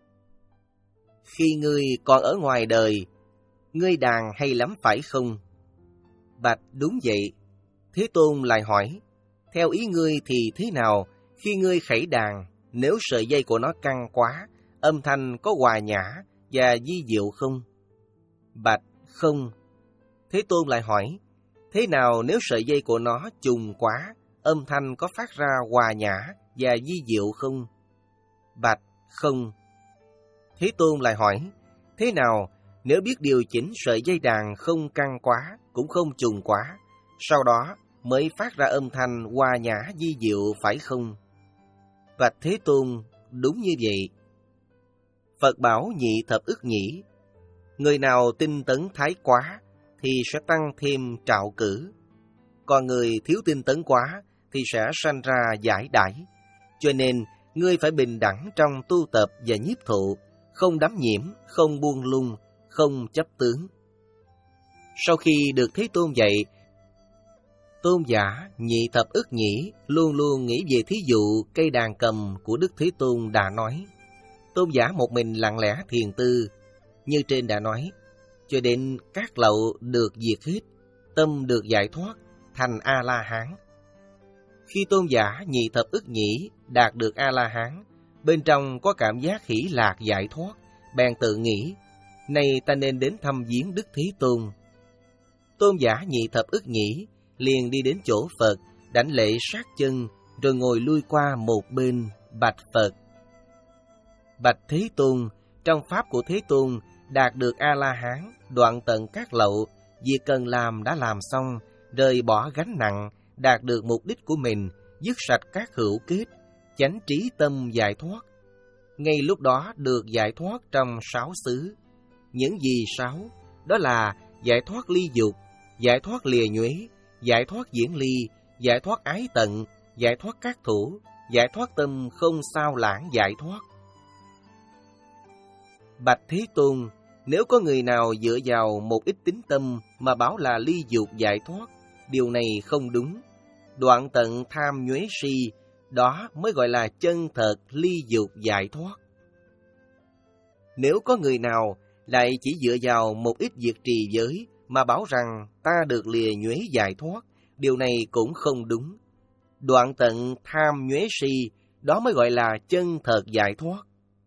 khi ngươi còn ở ngoài đời, ngươi đàn hay lắm phải không? Bạch: Đúng vậy. Thế Tôn lại hỏi: Theo ý ngươi thì thế nào khi ngươi khẩy đàn, nếu sợi dây của nó căng quá, âm thanh có hòa nhã và vi diệu không? Bạch: Không. Thế Tôn lại hỏi: Thế nào nếu sợi dây của nó trùng quá, âm thanh có phát ra hòa nhã và vi diệu không? Bạch: Không. Thế Tôn lại hỏi: Thế nào nếu biết điều chỉnh sợi dây đàn không căng quá, cũng không trùng quá, sau đó mới phát ra âm thanh hòa nhã vi diệu phải không? Bạch Thế Tôn: Đúng như vậy. Phật bảo nhị thập ức nhĩ: Người nào tinh tấn thái quá thì sẽ tăng thêm trạo cử, còn người thiếu tinh tấn quá thì sẽ sanh ra giải đãi. Cho nên ngươi phải bình đẳng trong tu tập và nhiếp thụ, không đắm nhiễm, không buông lung, không chấp tướng. Sau khi được Thế Tôn dạy, tôn giả nhị thập ức nhĩ luôn luôn nghĩ về thí dụ cây đàn cầm của Đức Thế Tôn đã nói. Tôn giả một mình lặng lẽ thiền tư, như trên đã nói, cho đến các lậu được diệt hết, tâm được giải thoát, thành A-la-hán. Khi tôn giả nhị thập ức nhĩ đạt được A-la-hán, bên trong có cảm giác hỷ lạc giải thoát, bèn tự nghĩ: Nay ta nên đến thăm viếng Đức Thế Tôn. Tôn giả nhị thập ức nhĩ liền đi đến chỗ Phật, đảnh lễ sát chân, rồi ngồi lui qua một bên, bạch Phật: Bạch Thế Tôn, trong pháp của Thế Tôn đạt được A-la-hán, đoạn tận các lậu, việc cần làm đã làm xong, rời bỏ gánh nặng, đạt được mục đích của mình, dứt sạch các hữu kết, chánh trí tâm giải thoát. Ngay lúc đó được giải thoát trong sáu xứ. Những gì sáu? Đó là giải thoát ly dục, giải thoát lìa nhuế, giải thoát diễn ly, giải thoát ái tận, giải thoát các thủ, giải thoát tâm không sao lãng giải thoát. Bạch Thế Tôn, Nếu có người nào dựa vào một ít tín tâm mà bảo là ly dục giải thoát, điều này không đúng. Đoạn tận tham nhuế si, đó mới gọi là chân thật ly dục giải thoát. Nếu có người nào lại chỉ dựa vào một ít việc trì giới mà bảo rằng ta được lìa nhuế giải thoát, điều này cũng không đúng. Đoạn tận tham nhuế si, đó mới gọi là chân thật giải thoát.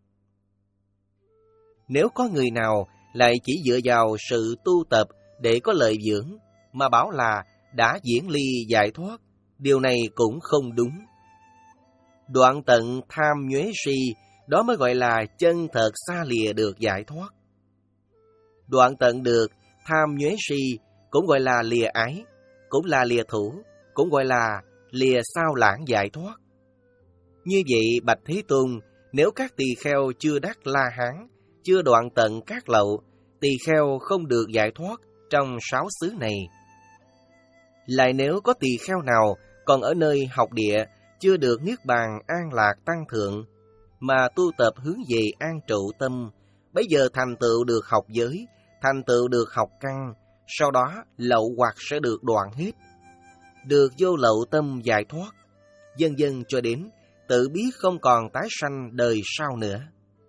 Nếu có người nào lại chỉ dựa vào sự tu tập để có lợi dưỡng mà bảo là đã diễn ly giải thoát, điều này cũng không đúng. Đoạn tận tham nhuế si, đó mới gọi là chân thật xa lìa được giải thoát. Đoạn tận được tham nhuế si cũng gọi là lìa ái, cũng là lìa thủ, cũng gọi là lìa sao lãng giải thoát. Như vậy, bạch Thế Tôn, nếu các tỳ kheo chưa đắc La Hán, chưa đoạn tận các lậu, tỳ kheo không được giải thoát trong sáu xứ này. Lại nếu có tỳ kheo nào còn ở nơi học địa, chưa được niết bàn an lạc tăng thượng, mà tu tập hướng về an trụ tâm, bấy giờ thành tựu được học giới, thành tựu được học căn, sau đó lậu hoặc sẽ được đoạn hết, được vô lậu tâm giải thoát, dần dần cho đến tự biết không còn tái sanh đời sau nữa.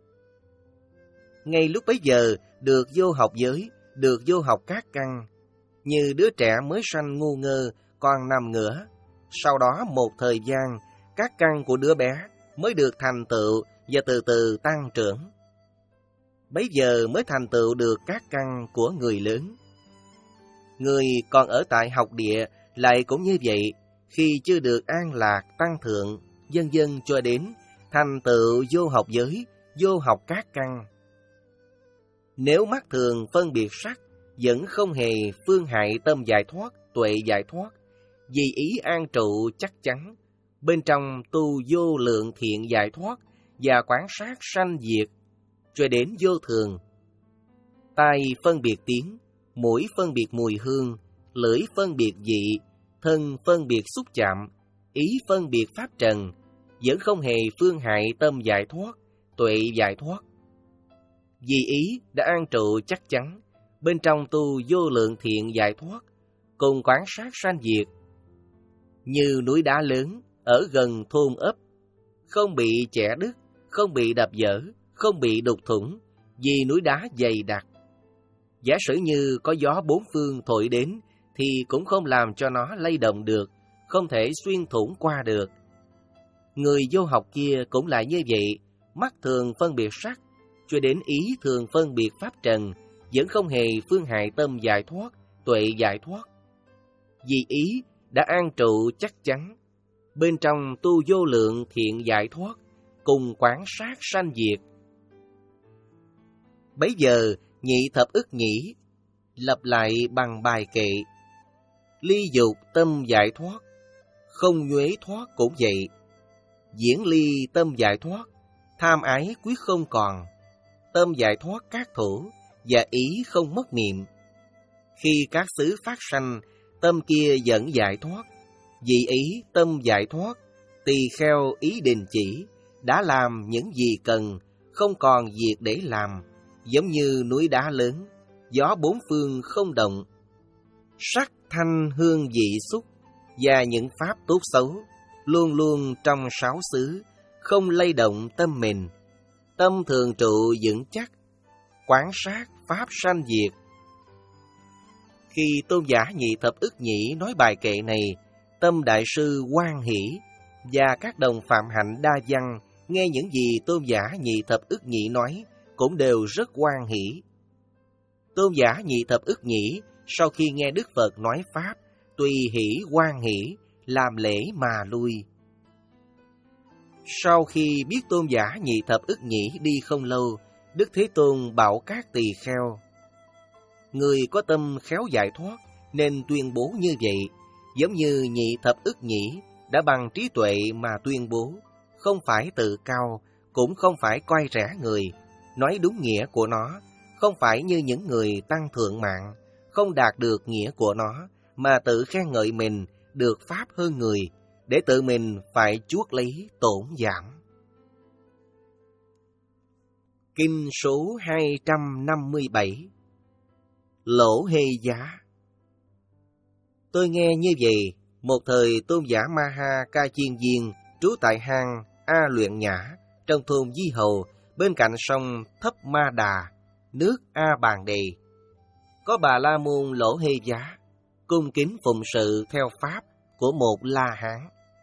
Ngay lúc bấy giờ được vô học giới, được vô học các căn, như đứa trẻ mới sanh ngu ngơ còn nằm ngửa, sau đó một thời gian các căn của đứa bé mới được thành tựu và từ từ tăng trưởng. Bấy giờ mới thành tựu được các căn của người lớn. Người còn ở tại học địa lại cũng như vậy, khi chưa được an lạc tăng thượng, dần dần cho đến thành tựu vô học giới, vô học các căn. Nếu mắt thường phân biệt sắc, vẫn không hề phương hại tâm giải thoát, tuệ giải thoát, vì ý an trụ chắc chắn, bên trong tu vô lượng thiện giải thoát và quán sát sanh diệt, cho đến vô thường. Tai phân biệt tiếng, mũi phân biệt mùi hương, lưỡi phân biệt vị, thân phân biệt xúc chạm, ý phân biệt pháp trần, vẫn không hề phương hại tâm giải thoát, tuệ giải thoát. Vì ý đã an trụ chắc chắn, bên trong tu vô lượng thiện giải thoát, cùng quán sát sanh diệt. Như núi đá lớn ở gần thôn ấp, không bị chẻ đứt, không bị đập vỡ, không bị đục thủng, vì núi đá dày đặc. Giả sử như có gió bốn phương thổi đến, thì cũng không làm cho nó lay động được, không thể xuyên thủng qua được. Người vô học kia cũng lại như vậy, mắt thường phân biệt sắc, cho đến ý thường phân biệt pháp trần, vẫn không hề phương hại tâm giải thoát, tuệ giải thoát. Vì ý đã an trụ chắc chắn, bên trong tu vô lượng thiện giải thoát, cùng quán sát sanh diệt. Bấy giờ nhị thập ức nhĩ lặp lại bằng bài kệ: ly dục tâm giải thoát, không nhuế thoát cũng vậy. Diễn ly tâm giải thoát, tham ái quyết không còn. Tâm giải thoát các thủ, và ý không mất niệm. Khi các xứ phát sanh, tâm kia vẫn giải thoát. Vì ý tâm giải thoát, tỳ kheo ý đình chỉ, đã làm những gì cần, không còn việc để làm, giống như núi đá lớn, gió bốn phương không động. Sắc thanh hương vị xúc và những pháp tốt xấu luôn luôn trong sáu xứ, không lay động tâm mình. Tâm thường trụ vững chắc, quán sát pháp sanh diệt. Khi tôn giả nhị thập ức nhĩ nói bài kệ này, tâm đại sư hoan hỷ, và các đồng phạm hạnh đa văn nghe những gì tôn giả nhị thập ức nhĩ nói cũng đều rất hoan hỷ. Tôn giả nhị thập ức nhĩ sau khi nghe Đức Phật nói pháp, tùy hỷ hoan hỷ, làm lễ mà lui. Sau khi biết tôn giả nhị thập ức nhĩ đi không lâu, Đức Thế Tôn bảo các tỳ kheo: người có tâm khéo giải thoát nên tuyên bố như vậy, giống như nhị thập ức nhĩ đã bằng trí tuệ mà tuyên bố, không phải tự cao, cũng không phải coi rẻ người, nói đúng nghĩa của nó, không phải như những người tăng thượng mạng, không đạt được nghĩa của nó, mà tự khen ngợi mình được pháp hơn người, để tự mình phải chuốc lấy tổn giảm. Kinh số hai trăm năm mươi bảy. Lỗ Hê Giá. Tôi nghe như vậy, một thời tôn giả Ma Ha Ca Chiên Viên trú tại hang A Luyện Nhã trong thôn Di Hầu bên cạnh sông Thấp Ma Đà, nước A Bàn Đề. Có Bà La Môn Lỗ Hê Giá cung kính phụng sự theo pháp của một La Hán.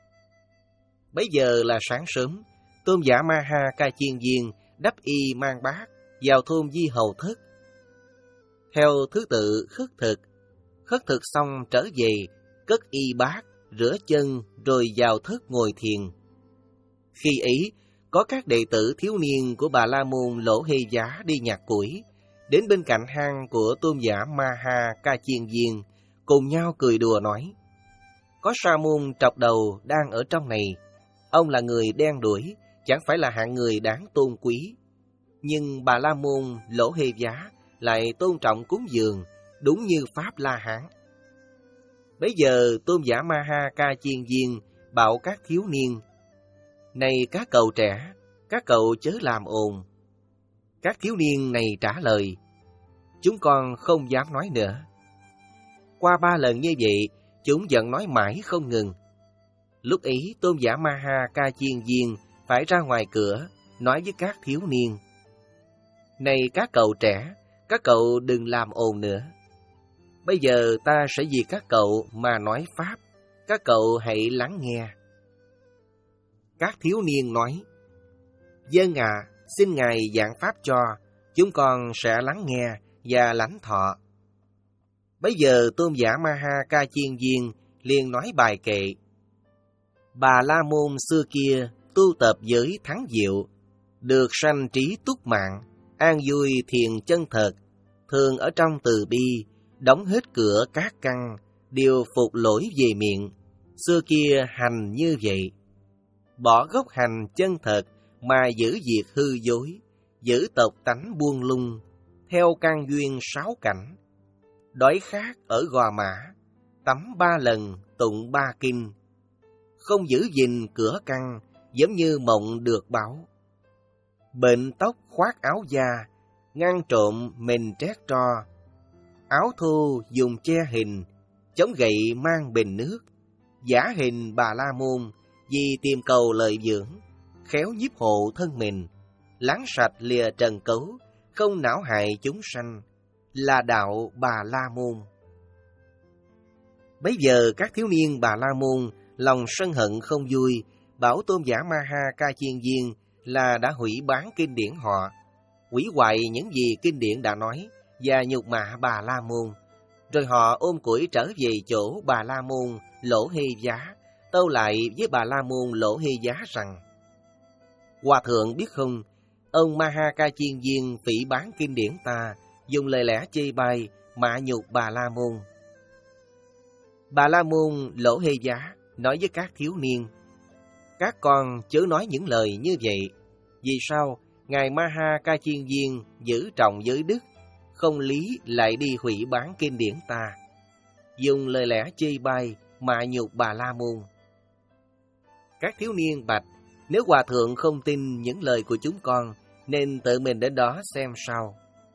Bấy giờ là sáng sớm, tôn giả Ma Ha Ca Chiên Viên đắp y mang bát vào thôn Di Hầu thất. Theo thứ tự khất thực, khất thực xong trở về, cất y bát, rửa chân rồi vào thất ngồi thiền. Khi ấy, có các đệ tử thiếu niên của Bà La Môn Lỗ Hê Giá đi nhặt củi, đến bên cạnh hang của tôn giả Ma Ha Ca Chiên Viên, cùng nhau cười đùa nói: có sa môn trọc đầu đang ở trong này, ông là người đen đuổi, chẳng phải là hạng người đáng tôn quý. Nhưng Bà La Môn Lỗ Hê Giá lại tôn trọng cúng dường, đúng như pháp La Hán. Bấy giờ tôn giả Ma Ha Ca Chiên Viên bảo các thiếu niên: này các cậu trẻ, các cậu chớ làm ồn. Các thiếu niên này trả lời: chúng con không dám nói nữa. Qua ba lần như vậy, chúng giận nói mãi không ngừng. Lúc ấy tôn giả Ma Ha Ca Chiên Viên phải ra ngoài cửa, nói với các thiếu niên: này các cậu trẻ, các cậu đừng làm ồn nữa. Bây giờ ta sẽ vì các cậu mà nói pháp, các cậu hãy lắng nghe. Các thiếu niên nói: vâng ạ, à, xin Ngài giảng pháp cho, chúng con sẽ lắng nghe và lãnh thọ. Bấy giờ tôn giả Ma Ha Ca Chiên Viên liền nói bài kệ: Bà La Môn xưa kia tu tập giới thắng diệu, được sanh trí túc mạng, an vui thiền chân thật, thường ở trong từ bi, đóng hết cửa các căn, đều phục lỗi về miệng. Xưa kia hành như vậy, bỏ gốc hành chân thật mà giữ việc hư dối, giữ tộc tánh buông lung, theo căn duyên sáu cảnh. Đói khát ở Gò Mã, tắm ba lần tụng ba kinh, không giữ gìn cửa căn, giống như mộng được báo. Bệnh tóc khoác áo da, ngăn trộm mình trét tro, áo thô dùng che hình, chống gậy mang bình nước. Giả hình Bà La Môn vì tìm cầu lợi dưỡng, khéo nhiếp hộ thân mình, láng sạch lìa trần cấu, không não hại chúng sanh, là đạo Bà La Môn. Bấy giờ các thiếu niên Bà La Môn lòng sân hận không vui, bảo tôn giả Ma Ha Ca Chiên Viên là đã hủy bán kinh điển họ, hủy hoại những gì kinh điển đã nói và nhục mạ Bà La Môn. Rồi họ ôm củi trở về chỗ Bà La Môn Lỗ Hê Giá, tâu lại với Bà La Môn Lỗ Hê Giá rằng: Hòa thượng biết không, ông Ma Ha Ca Chiên Viên phỉ bán kinh điển ta, dùng lời lẽ chê bai, mạ nhục Bà La Môn. Bà La Môn Lỗ Hê Giá nói với các thiếu niên: các con chớ nói những lời như vậy. Vì sao Ngài Ma Ha Ca Chiên Viên giữ trọng giới đức, không lý lại đi hủy bán kinh điển ta, dùng lời lẽ chê bai, mạ nhục Bà La Môn? Các thiếu niên bạch: nếu hòa thượng không tin những lời của chúng con, nên tự mình đến đó xem sao.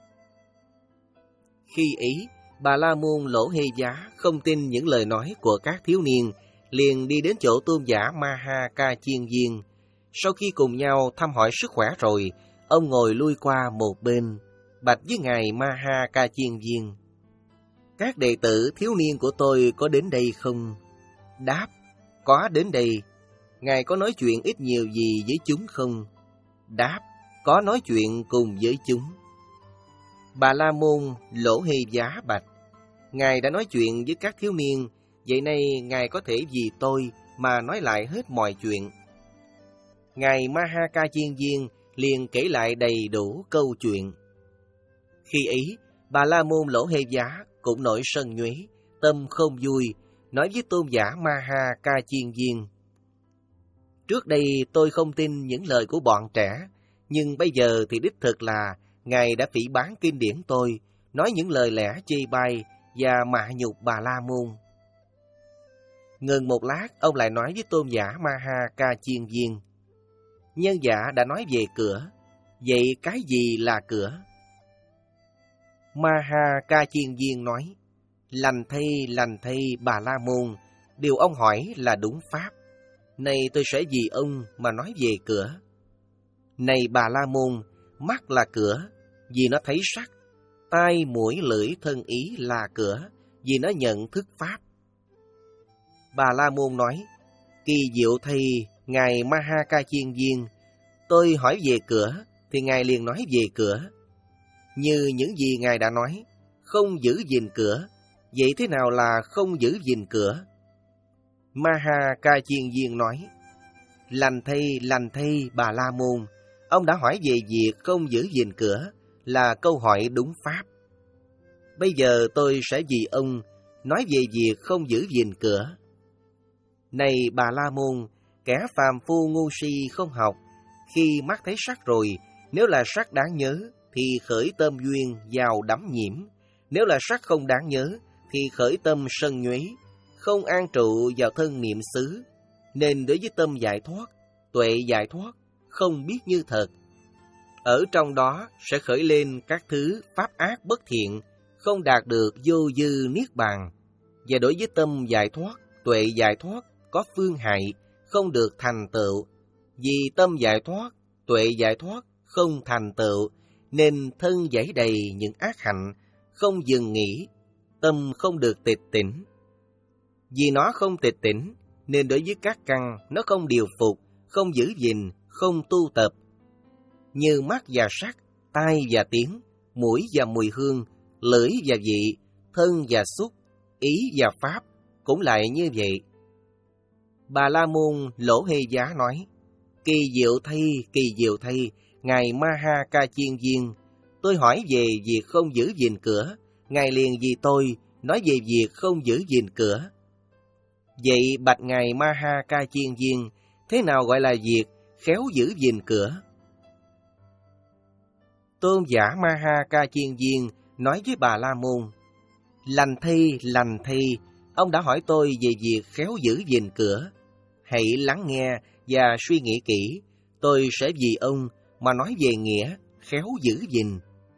Khi ấy, Bà La Môn Lỗ Hê Giá không tin những lời nói của các thiếu niên, liền đi đến chỗ tôn giả Ma Ha Ca Chiên Viên. Sau khi cùng nhau thăm hỏi sức khỏe rồi, ông ngồi lui qua một bên, bạch với Ngài Ma Ha Ca Chiên Viên: các đệ tử thiếu niên của tôi có đến đây không? Đáp: có đến đây. Ngài có nói chuyện ít nhiều gì với chúng không? Đáp: có nói chuyện cùng với chúng. Bà La Môn Lỗ Hê Giá bạch: Ngài đã nói chuyện với các thiếu niên, vậy nay Ngài có thể vì tôi mà nói lại hết mọi chuyện. Ngài Ma Ha Ca Chiên Viên liền kể lại đầy đủ câu chuyện. Khi ấy, Bà La Môn Lỗ Hê Giá cũng nổi sân nhuế, tâm không vui, nói với tôn giả Ma Ha Ca Chiên Viên: trước đây tôi không tin những lời của bọn trẻ, nhưng bây giờ thì đích thực là Ngài đã phỉ bán kinh điển tôi, nói những lời lẽ chê bai và mạ nhục Bà La Môn. Ngừng một lát, ông lại nói với tôn giả Ma Ha Ca Chiên Viên: nhân giả đã nói về cửa, Vậy cái gì là cửa? Maha Ca Chiên Viên nói, lành thay, lành thay Bà La Môn, điều ông hỏi là đúng pháp. Này tôi sẽ vì ông mà nói về cửa. Này Bà La Môn, mắt là cửa, vì nó thấy sắc. Tai, mũi, lưỡi, thân ý là cửa, vì nó nhận thức pháp. Bà La Môn nói, kỳ diệu thay Ngài Maha Ca Chiên Viên, tôi hỏi về cửa, thì Ngài liền nói về cửa. Như những gì Ngài đã nói, không giữ gìn cửa, vậy thế nào là không giữ gìn cửa? Maha Ca Chiên Viên nói, lành thay, lành thay Bà La Môn, ông đã hỏi về việc không giữ gìn cửa, là câu hỏi đúng pháp. Bây giờ tôi sẽ vì ông nói về việc không giữ gìn cửa. Này Bà La Môn, kẻ phàm phu ngu si không học, khi mắt thấy sắc rồi, nếu là sắc đáng nhớ, thì khởi tâm duyên vào đắm nhiễm. Nếu là sắc không đáng nhớ, thì khởi tâm sân nhuế, không an trụ vào thân niệm xứ. Nên đối với tâm giải thoát, tuệ giải thoát, không biết như thật. Ở trong đó sẽ khởi lên các thứ pháp ác bất thiện, không đạt được vô dư niết bàn. Và đối với tâm giải thoát, tuệ giải thoát, có phương hại, không được thành tựu. Vì tâm giải thoát, tuệ giải thoát, không thành tựu, nên thân dẫy đầy những ác hạnh, không dừng nghỉ, tâm không được tịch tỉnh. Vì nó không tịch tỉnh, nên đối với các căn, nó không điều phục, không giữ gìn, không tu tập. Như mắt và sắc, tai và tiếng, mũi và mùi hương, lưỡi và vị, thân và xúc, ý và pháp, cũng lại như vậy. Bà La Môn Lỗ Hê Giá nói, kỳ diệu thay, kỳ diệu thay, Ngài Maha Ca Chiên Viên, tôi hỏi về việc không giữ gìn cửa, Ngài liền vì tôi nói về việc không giữ gìn cửa. Vậy bạch Ngài Maha Ca Chiên Viên, thế nào gọi là việc khéo giữ gìn cửa? Tôn giả Maha Ca Chiên Viên nói với Bà La Môn, lành thay, lành thay, ông đã hỏi tôi về việc khéo giữ gìn cửa. Hãy lắng nghe và suy nghĩ kỹ, tôi sẽ vì ông mà nói về nghĩa khéo giữ gìn.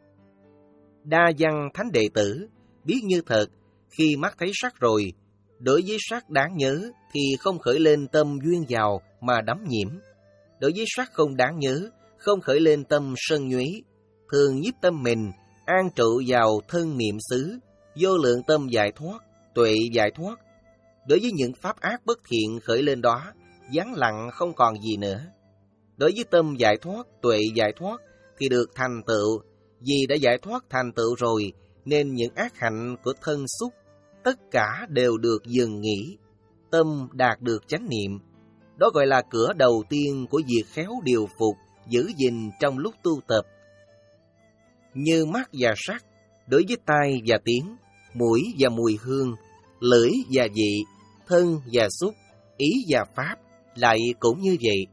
Đa văn thánh đệ tử, biết như thật, khi mắt thấy sắc rồi, đối với sắc đáng nhớ thì không khởi lên tâm duyên vào mà đắm nhiễm. Đối với sắc không đáng nhớ, không khởi lên tâm sân nhuế, thường nhiếp tâm mình, an trụ vào thân niệm xứ, vô lượng tâm giải thoát, tuệ giải thoát. Đối với những pháp ác bất thiện khởi lên đó, vắng lặng không còn gì nữa. Đối với tâm giải thoát, tuệ giải thoát thì được thành tựu, vì đã giải thoát thành tựu rồi, nên những ác hạnh của thân xúc, tất cả đều được dừng nghỉ, tâm đạt được chánh niệm. Đó gọi là cửa đầu tiên của việc khéo điều phục, giữ gìn trong lúc tu tập. Như mắt và sắc, đối với tai và tiếng, mũi và mùi hương, lưỡi và vị, thân và xúc, ý và pháp, lại cũng như vậy.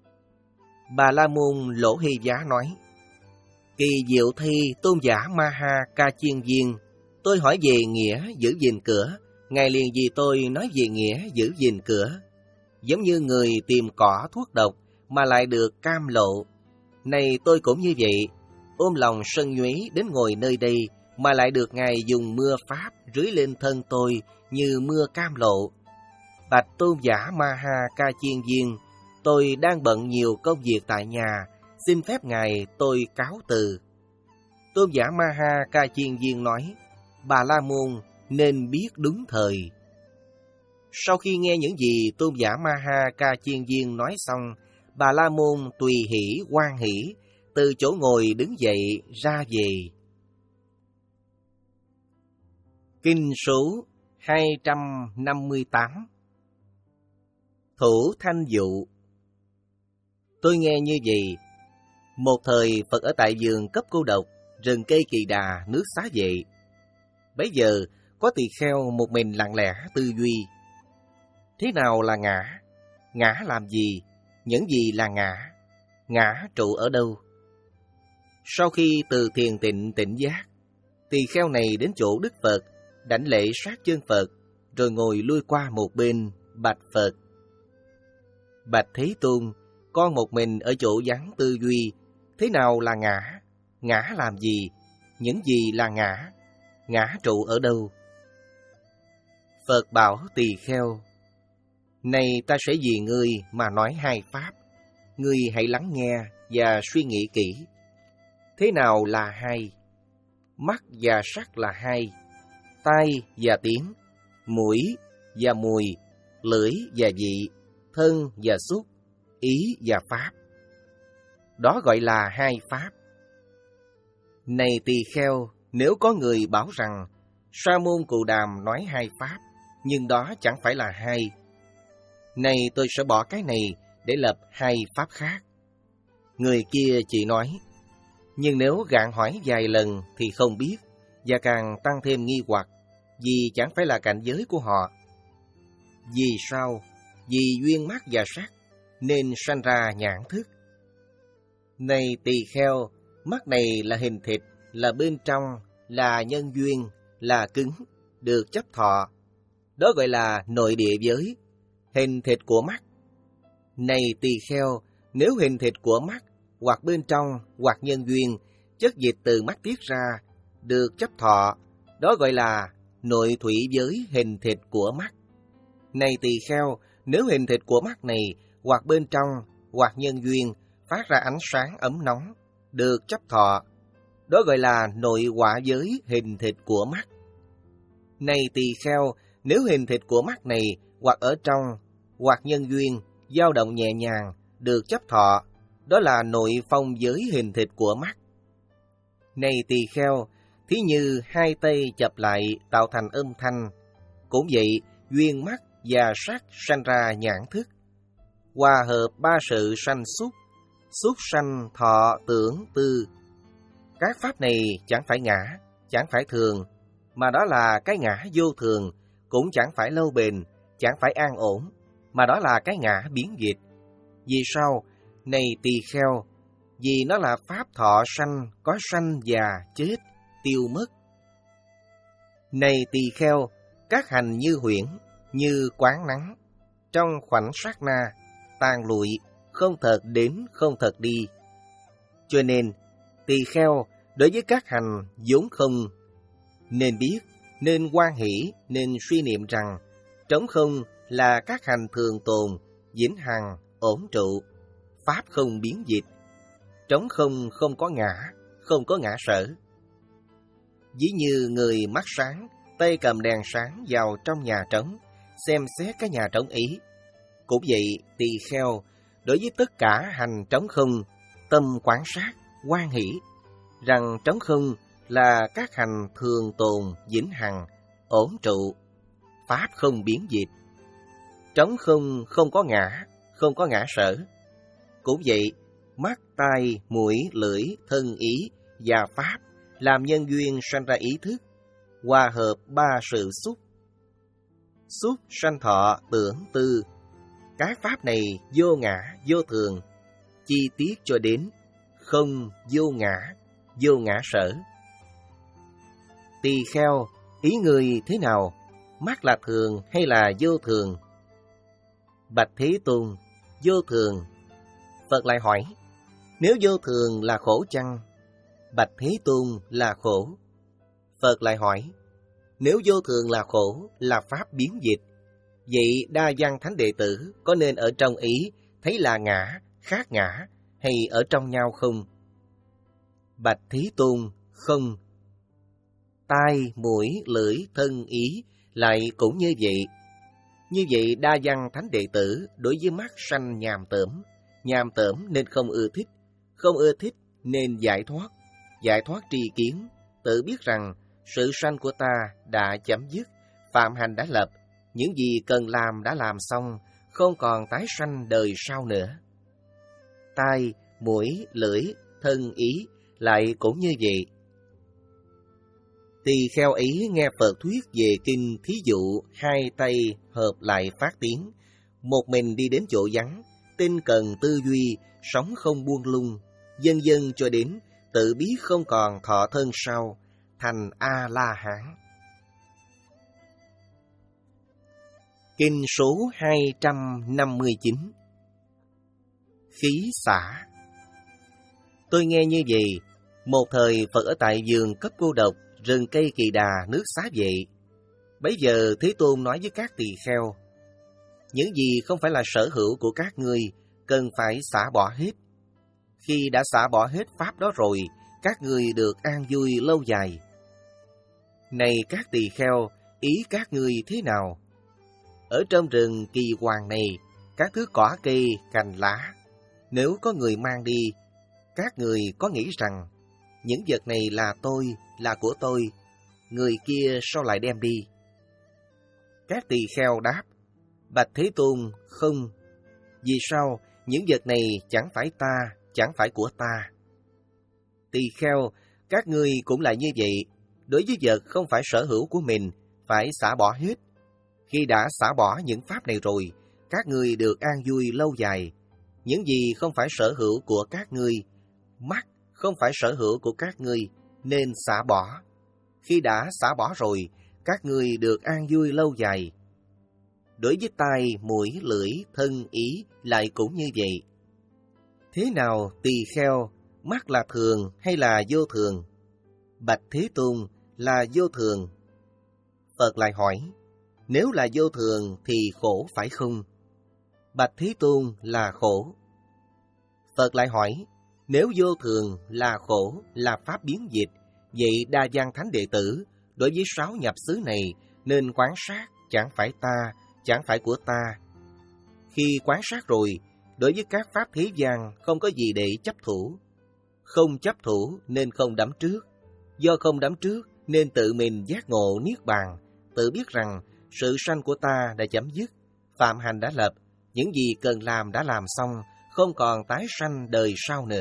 Bà La Môn Lỗ Hê Giá nói, kỳ diệu thay tôn giả Maha Ca Chiên Viên, tôi hỏi về nghĩa giữ gìn cửa, Ngài liền vì tôi nói về nghĩa giữ gìn cửa. Giống như người tìm cỏ thuốc độc mà lại được cam lộ. Này tôi cũng như vậy, ôm lòng sân nhuế đến ngồi nơi đây mà lại được Ngài dùng mưa pháp rưới lên thân tôi như mưa cam lộ. Bạch tôn giả Maha Ca Chiên Viên, tôi đang bận nhiều công việc tại nhà, xin phép Ngài tôi cáo từ. Tôn giả Maha Ca Chiên Viên nói, Bà La Môn nên biết đúng thời. Sau khi nghe những gì tôn giả Maha Ca Chiên Viên nói xong, Bà La Môn tùy hỷ hoan hỷ, từ chỗ ngồi đứng dậy ra về. Kinh số hai trăm năm mươi tám. Thủ Thanh Dụ. Tôi nghe như vậy, một thời Phật ở tại vườn Cấp Cô Độc, rừng cây Kỳ Đà, nước Xá Vệ. Bấy giờ có tỳ kheo một mình lặng lẽ tư duy. Thế nào là ngã? Ngã làm gì? Những gì là ngã? Ngã trụ ở đâu? Sau khi từ thiền tịnh tỉnh giác, tỳ kheo này đến chỗ Đức Phật, đảnh lễ sát chân Phật, rồi ngồi lui qua một bên, bạch Phật. Bạch Thế Tôn, con một mình ở chỗ vắng tư duy, Thế nào là ngã? Ngã làm gì? Những gì là ngã? Ngã trụ ở đâu? Phật bảo tỳ kheo: này ta sẽ vì ngươi mà nói hai pháp. Ngươi hãy lắng nghe và suy nghĩ kỹ. Thế nào là hai? Mắt và sắc là hai, tai và tiếng, mũi và mùi, lưỡi và vị, thân và xúc, ý và pháp. Đó gọi là hai pháp. Này tỳ kheo, nếu có người bảo rằng Sa môn Cù Đàm nói hai pháp, nhưng đó chẳng phải là hai. Này tôi sẽ bỏ cái này để lập hai pháp khác. Người kia chỉ nói, nhưng nếu gạn hỏi vài lần thì không biết, và càng tăng thêm nghi hoặc, vì chẳng phải là cảnh giới của họ. Vì sao? Vì duyên mắt và sắc, nên sanh ra nhãn thức. Này tỳ kheo, mắt này là hình thịt, là bên trong, là nhân duyên, là cứng, được chấp thọ. Đó gọi là nội địa giới, hình thịt của mắt. Này tỳ kheo, nếu hình thịt của mắt, hoặc bên trong, hoặc nhân duyên, chất dịch từ mắt tiết ra, được chấp thọ, đó gọi là nội thủy giới hình thịt của mắt. Này tỳ kheo, nếu hình thịt của mắt này, hoặc bên trong, hoặc nhân duyên, phát ra ánh sáng ấm nóng, được chấp thọ, đó gọi là nội hỏa giới hình thịt của mắt. Này tỳ kheo, nếu hình thịt của mắt này, hoặc ở trong, hoặc nhân duyên, dao động nhẹ nhàng, được chấp thọ, đó là nội phong giới hình thịt của mắt. Này tỳ kheo, thí như hai tay chập lại tạo thành âm thanh, cũng vậy, duyên mắt và sắc sanh ra nhãn thức. Hòa hợp ba sự sanh xúc, xúc sanh thọ tưởng tư. Các pháp này chẳng phải ngã, chẳng phải thường, mà đó là cái ngã vô thường, cũng chẳng phải lâu bền, chẳng phải an ổn, mà đó là cái ngã biến dịch. Vì sao? Này tỳ kheo, vì nó là pháp thọ sanh, có sanh già, chết, tiêu mất. Này tỳ kheo, các hành như huyễn, như quán nắng, trong khoảnh sát na, tan lụi, không thật đến, không thật đi. Cho nên, tỳ kheo, đối với các hành vốn không, nên biết, nên hoan hỷ, nên suy niệm rằng, trống không là các hành thường tồn, vĩnh hằng, ổn trụ, pháp không biến dịch. Trống không không có ngã, không có ngã sở. Ví như người mắt sáng, tay cầm đèn sáng vào trong nhà trống, xem xét cái nhà trống ý. Cũng vậy, tỳ kheo, đối với tất cả hành trống không, tâm quán sát, hoan hỷ, rằng trống không là các hành thường tồn, vĩnh hằng, ổn trụ, pháp không biến dịch. Trống không không có ngã, không có ngã sở. Cũng vậy, mắt, tai, mũi, lưỡi, thân ý và pháp làm nhân duyên sanh ra ý thức, hòa hợp ba sự xúc. Xúc sanh thọ, tưởng, tư. Các pháp này vô ngã, vô thường, chi tiết cho đến không vô ngã, vô ngã sở. Tỳ kheo, ý người thế nào? Mắt là thường hay là vô thường? Bạch Thế Tôn, vô thường. Phật lại hỏi, nếu vô thường là khổ chăng? Bạch Thế Tôn, là khổ. Phật lại hỏi, nếu vô thường là khổ, là pháp biến dịch, vậy Đa Văn Thánh Đệ Tử có nên ở trong ý thấy là ngã, khác ngã, hay ở trong nhau không? Bạch Thế Tôn, không. Tai, mũi, lưỡi, thân, ý lại cũng như vậy. Như vậy Đa Văn Thánh Đệ Tử đối với mắt sanh nhàm tởm, nhàm tởm nên không ưa thích, không ưa thích nên giải thoát, giải thoát tri kiến, tự biết rằng sự sanh của ta đã chấm dứt, phạm hành đã lập, những gì cần làm đã làm xong, không còn tái sanh đời sau nữa. Tai, mũi, lưỡi, thân, ý lại cũng như vậy. Tỳ kheo ấy nghe Phật thuyết về kinh thí dụ hai tay hợp lại phát tiếng, một mình đi đến chỗ vắng, tinh cần tư duy, sống không buông lung, dần dần cho đến tự biết không còn thọ thân sau, thành A-la-hán. Kinh số hai trăm năm mươi chín. Khí xả. Tôi nghe như vậy, một thời Phật ở tại vườn cấp cô độc, rừng cây Kỳ Đà, nước Xá Vệ. Bấy giờ Thế Tôn nói với các tỳ kheo, những gì không phải là sở hữu của các ngươi, cần phải xả bỏ hết. Khi đã xả bỏ hết pháp đó rồi, các ngươi được an vui lâu dài. Này các tỳ kheo, ý các ngươi thế nào? Ở trong rừng Kỳ Hoàng này, các thứ cỏ cây, cành lá, nếu có người mang đi, các người có nghĩ rằng, những vật này là tôi, là của tôi, người kia sao lại đem đi? Các tỳ kheo đáp, bạch Thế Tôn, không. Vì sao? Những vật này chẳng phải ta, chẳng phải của ta. Tỳ kheo, các ngươi cũng là như vậy. Đối với vật không phải sở hữu của mình, phải xả bỏ hết. Khi đã xả bỏ những pháp này rồi, các ngươi được an vui lâu dài. Những gì không phải sở hữu của các ngươi, mắt không phải sở hữu của các ngươi, nên xả bỏ. Khi đã xả bỏ rồi, các ngươi được an vui lâu dài. Đối với tai, mũi, lưỡi, thân, ý lại cũng như vậy. Thế nào tỳ kheo, mắt là thường hay là vô thường? Bạch Thế Tôn, là vô thường. Phật lại hỏi, nếu là vô thường thì khổ phải không? Bạch Thế Tôn, là khổ. Phật lại hỏi, nếu vô thường là khổ, là pháp biến dịch, vậy Đa Văn Thánh đệ tử, đối với sáu nhập xứ này, nên quán sát, chẳng phải ta, chẳng phải của ta. Khi quán sát rồi, đối với các pháp thế gian không có gì để chấp thủ. Không chấp thủ nên không đắm trước. Do không đắm trước nên tự mình giác ngộ niết bàn, tự biết rằng sự sanh của ta đã chấm dứt, phạm hành đã lập, những gì cần làm đã làm xong, không còn tái sanh đời sau nữa.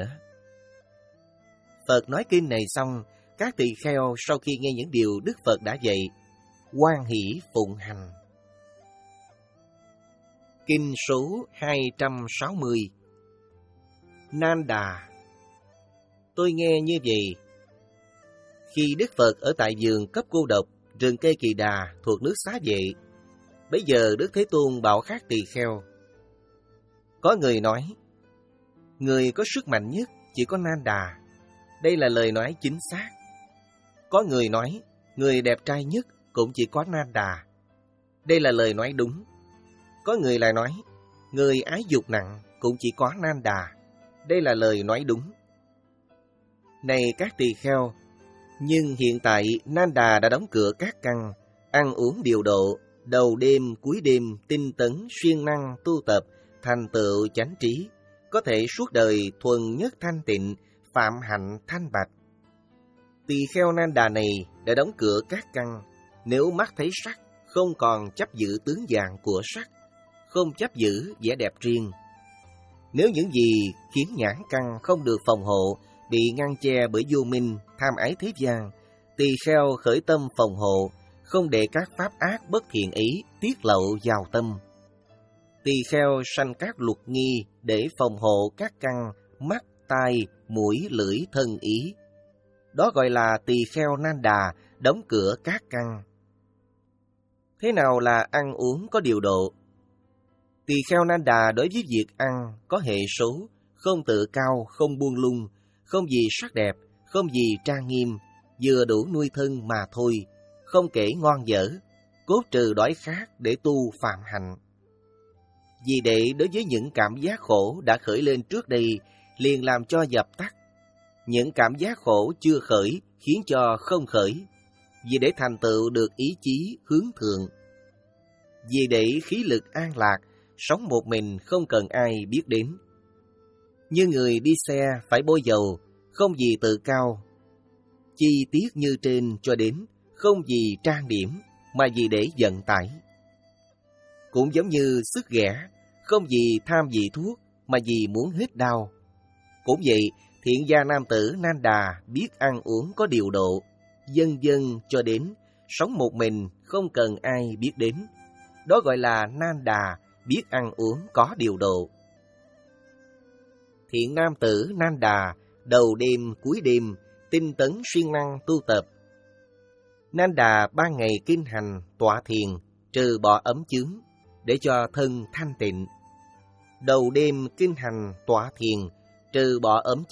Phật nói kinh này xong, các tỳ kheo sau khi nghe những điều Đức Phật đã dạy, hoan hỷ phụng hành. Kinh số hai trăm sáu mươi. Nan Đà. Tôi nghe như vậy. Khi Đức Phật ở tại vườn cấp cô độc, rừng cây Kỳ Đà thuộc nước Xá Vệ, bấy giờ Đức Thế Tôn bảo các tỳ kheo. Có người nói, người có sức mạnh nhất chỉ có Nan Đà. Đây là lời nói chính xác. Có người nói, người đẹp trai nhất cũng chỉ có Nan Đà. Đây là lời nói đúng. Có người lại nói, người ái dục nặng cũng chỉ có Nan Đà. Đây là lời nói đúng. Này các tỳ kheo, nhưng hiện tại Nan Đà đã đóng cửa các căn, ăn uống điều độ, đầu đêm cuối đêm tinh tấn siêng năng tu tập, thành tựu chánh trí, có thể suốt đời thuần nhất thanh tịnh, phạm hạnh thanh bạch. Tỳ kheo Nan Đà này đã đóng cửa các căn, nếu mắt thấy sắc, không còn chấp giữ tướng dạng của sắc, không chấp giữ vẻ đẹp riêng. Nếu những gì khiến nhãn căn không được phòng hộ, bị ngăn che bởi vô minh, tham ái thế gian, tỳ kheo khởi tâm phòng hộ, không để các pháp ác bất thiện ý tiết lộ vào tâm. Tỳ kheo sanh các luật nghi để phòng hộ các căn mắt, tai, mũi, lưỡi, thân, ý. Đó gọi là tỳ kheo Nan Đà đóng cửa các căn. Thế nào là ăn uống có điều độ? Tỳ kheo Nan Đà đối với việc ăn có hệ số, không tự cao, không buông lung, không gì sắc đẹp, không gì trang nghiêm, vừa đủ nuôi thân mà thôi, không kể ngon dở, cốt trừ đói khát để tu phạm hạnh. Vì để đối với những cảm giác khổ đã khởi lên trước đây, liền làm cho dập tắt. Những cảm giác khổ chưa khởi khiến cho không khởi, vì để thành tựu được ý chí hướng thượng. Vì để khí lực an lạc, sống một mình không cần ai biết đến. Như người đi xe phải bôi dầu, không gì tự cao. Chi tiết như trên cho đến, không gì trang điểm, mà vì để vận tải. Cũng giống như sức ghẻ, không gì tham vị thuốc, mà vì muốn hết đau. Cũng vậy, thiện gia nam tử Nan Đà biết ăn uống có điều độ, vân vân cho đến, sống một mình không cần ai biết đến. Đó gọi là Nan Đà biết ăn uống có điều độ. Thiện nam tử Nan Đà đầu đêm cuối đêm tinh tấn siêng năng tu tập. Nan Đà ban ngày kinh hành tọa thiền, trừ bỏ ấm chướng để cho thân thanh tịnh. Đầu đêm kinh hành tọa thiền, trừ bỏ ấm chướng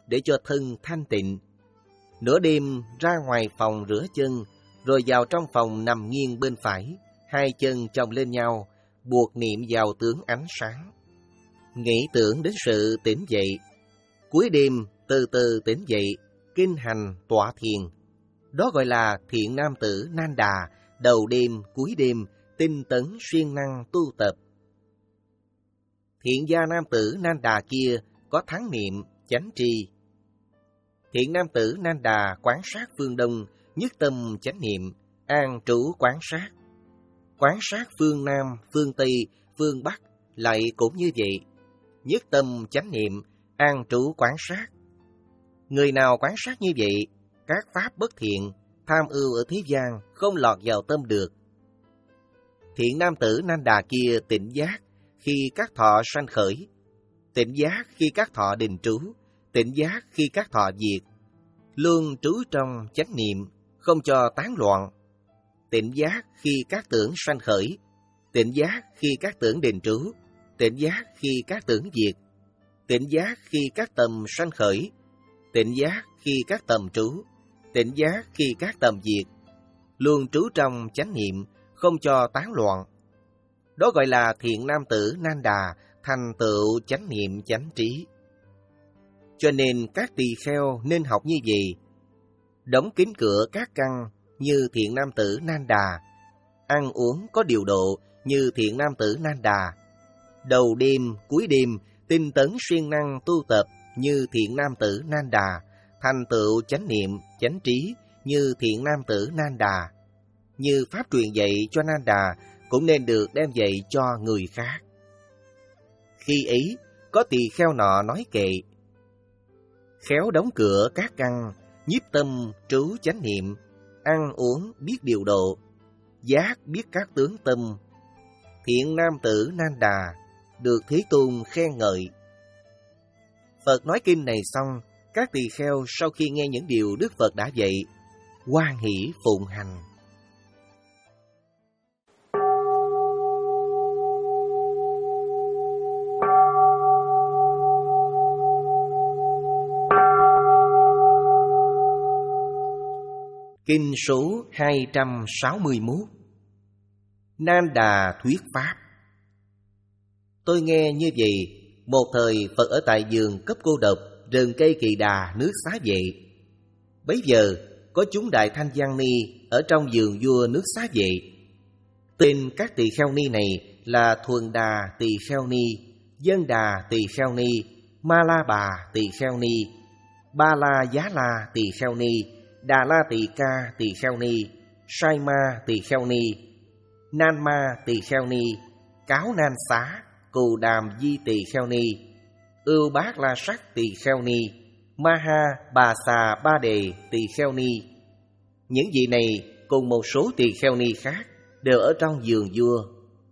để cho thân thanh tịnh. Nửa đêm ra ngoài phòng rửa chân, rồi vào trong phòng nằm nghiêng bên phải, hai chân chồng lên nhau, buộc niệm vào tướng ánh sáng. Nghĩ tưởng đến sự tỉnh dậy. Cuối đêm từ từ tỉnh dậy, kinh hành tọa thiền. Đó gọi là thiện nam tử Nan Đà, đầu đêm, cuối đêm, tinh tấn siêng năng tu tập. Thiện gia nam tử Nan Đà kia có thắng niệm, chánh tri. Thiện nam tử Nan Đà quán sát phương Đông, nhất tâm chánh niệm, an trú quán sát. Quán sát phương Nam, phương Tây, phương Bắc lại cũng như vậy. Nhất tâm chánh niệm, an trú quán sát. Người nào quán sát như vậy, các pháp bất thiện, tham ưu ở thế gian không lọt vào tâm được. Thiện nam tử Nan Đà kia tỉnh giác khi các thọ sanh khởi, tỉnh giác khi các thọ định trú, tỉnh giác khi các thọ diệt, luôn trú trong chánh niệm, không cho tán loạn. Tỉnh giác khi các tưởng sanh khởi, tỉnh giác khi các tưởng định trú, tỉnh giác khi các tưởng diệt, tỉnh giác khi các tầm sanh khởi, tỉnh giác khi các tầm trú, tỉnh giác khi các tầm diệt, luôn trú trong chánh niệm, không cho tán loạn. Đó gọi là thiện nam tử Nan Đà, thành tựu chánh niệm chánh trí. Cho nên các tỳ kheo nên học như vậy. Đóng kín cửa các căn như thiện nam tử Nan Đà, ăn uống có điều độ như thiện nam tử Nan Đà, đầu đêm, cuối đêm, tinh tấn siêng năng tu tập như thiện nam tử Nan Đà, thành tựu chánh niệm, chánh trí như thiện nam tử Nan Đà. Như pháp truyền dạy cho Nan Đà cũng nên được đem dạy cho người khác. Khi ấy, có tỳ kheo nọ nói kệ: khéo đóng cửa các căn, nhiếp tâm trú chánh niệm, ăn uống biết điều độ, giác biết các tướng tâm. Thiện nam tử Nan Đà được Thế Tôn khen ngợi. Phật nói kinh này xong, các tỳ kheo sau khi nghe những điều Đức Phật đã dạy, hoan hỷ phụng hành. Kinh số hai trăm sáu mươi mốt. Nan Đà thuyết pháp. Tôi nghe như vậy, một thời Phật ở tại vườn cấp cô độc, rừng cây Kỳ Đà, nước Xá Vệ. Bấy giờ có chúng đại thanh văn ni ở trong vườn vua nước Xá Vệ. Tên các tỳ kheo ni này là Thuần Đà tỳ kheo ni, Dân Đà tỳ kheo ni, Ma La Bà tỳ kheo ni, Ba La Giá La tỳ kheo ni, Đà La Tỳ Ca tỳ kheo ni, Sai Ma tỳ kheo ni, Nan Ma tỳ kheo ni, Cáo Nan Xá, Cù Đàm Di tỳ kheo ni, Ưu Bát La Sắc tỳ kheo ni, Ma Ha Bà Xà Ba Đề tỳ kheo ni. Những vị này cùng một số tỳ kheo ni khác đều ở trong vườn vua.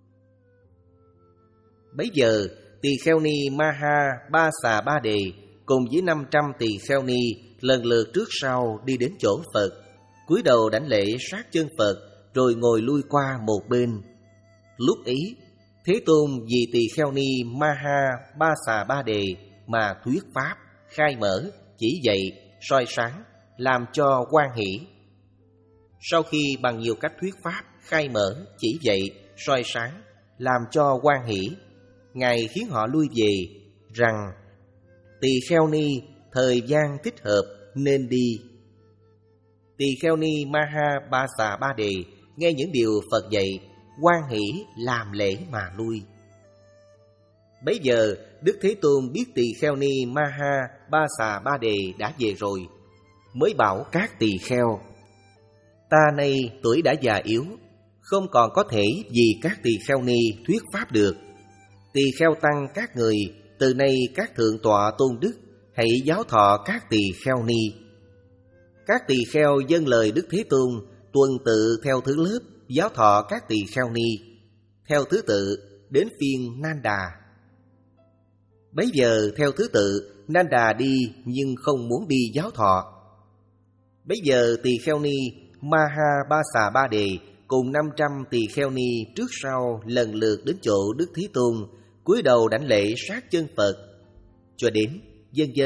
Bấy giờ tỳ kheo ni Ma Ha Ba Xà Ba Đề cùng với năm trăm tỳ kheo ni lần lượt trước sau đi đến chỗ Phật, cúi đầu đảnh lễ sát chân Phật, rồi ngồi lui qua một bên. Lúc ấy, Thế Tôn vì tỳ kheo ni Ma Ha Ba Xà Ba Đề mà thuyết pháp, khai mở, chỉ dạy, soi sáng, làm cho hoan hỷ. Sau khi bằng nhiều cách thuyết pháp, khai mở, chỉ dạy, soi sáng, làm cho hoan hỷ, Ngài khiến họ lui về rằng: tỳ kheo ni, thời gian thích hợp nên đi. Tỳ kheo ni Ma Ha Ba Xà Ba Đề nghe những điều Phật dạy, hoan hỷ làm lễ mà lui. Bấy giờ Đức Thế Tôn biết tỳ kheo ni Ma Ha Ba Xà Ba Đề đã về rồi, mới bảo các tỳ kheo: ta nay tuổi đã già yếu, không còn có thể vì các tỳ kheo ni thuyết pháp được. Tỳ kheo tăng các người, từ nay các thượng tọa tôn đức hãy giáo thọ các tỳ kheo ni. Các tỳ kheo dâng lời Đức Thế Tôn, tuần tự theo thứ lớp giáo thọ các tỳ kheo ni, theo thứ tự đến phiên Nan Đà. Bấy giờ theo thứ tự Nan Đà đi nhưng không muốn đi giáo thọ. Bấy giờ tỳ kheo ni Ma Ha Ba Xà Ba Đề cùng năm trăm tỳ kheo ni trước sau lần lượt đến chỗ Đức Thế Tôn, cúi đầu đảnh lễ sát chân Phật. Cho đến dần dần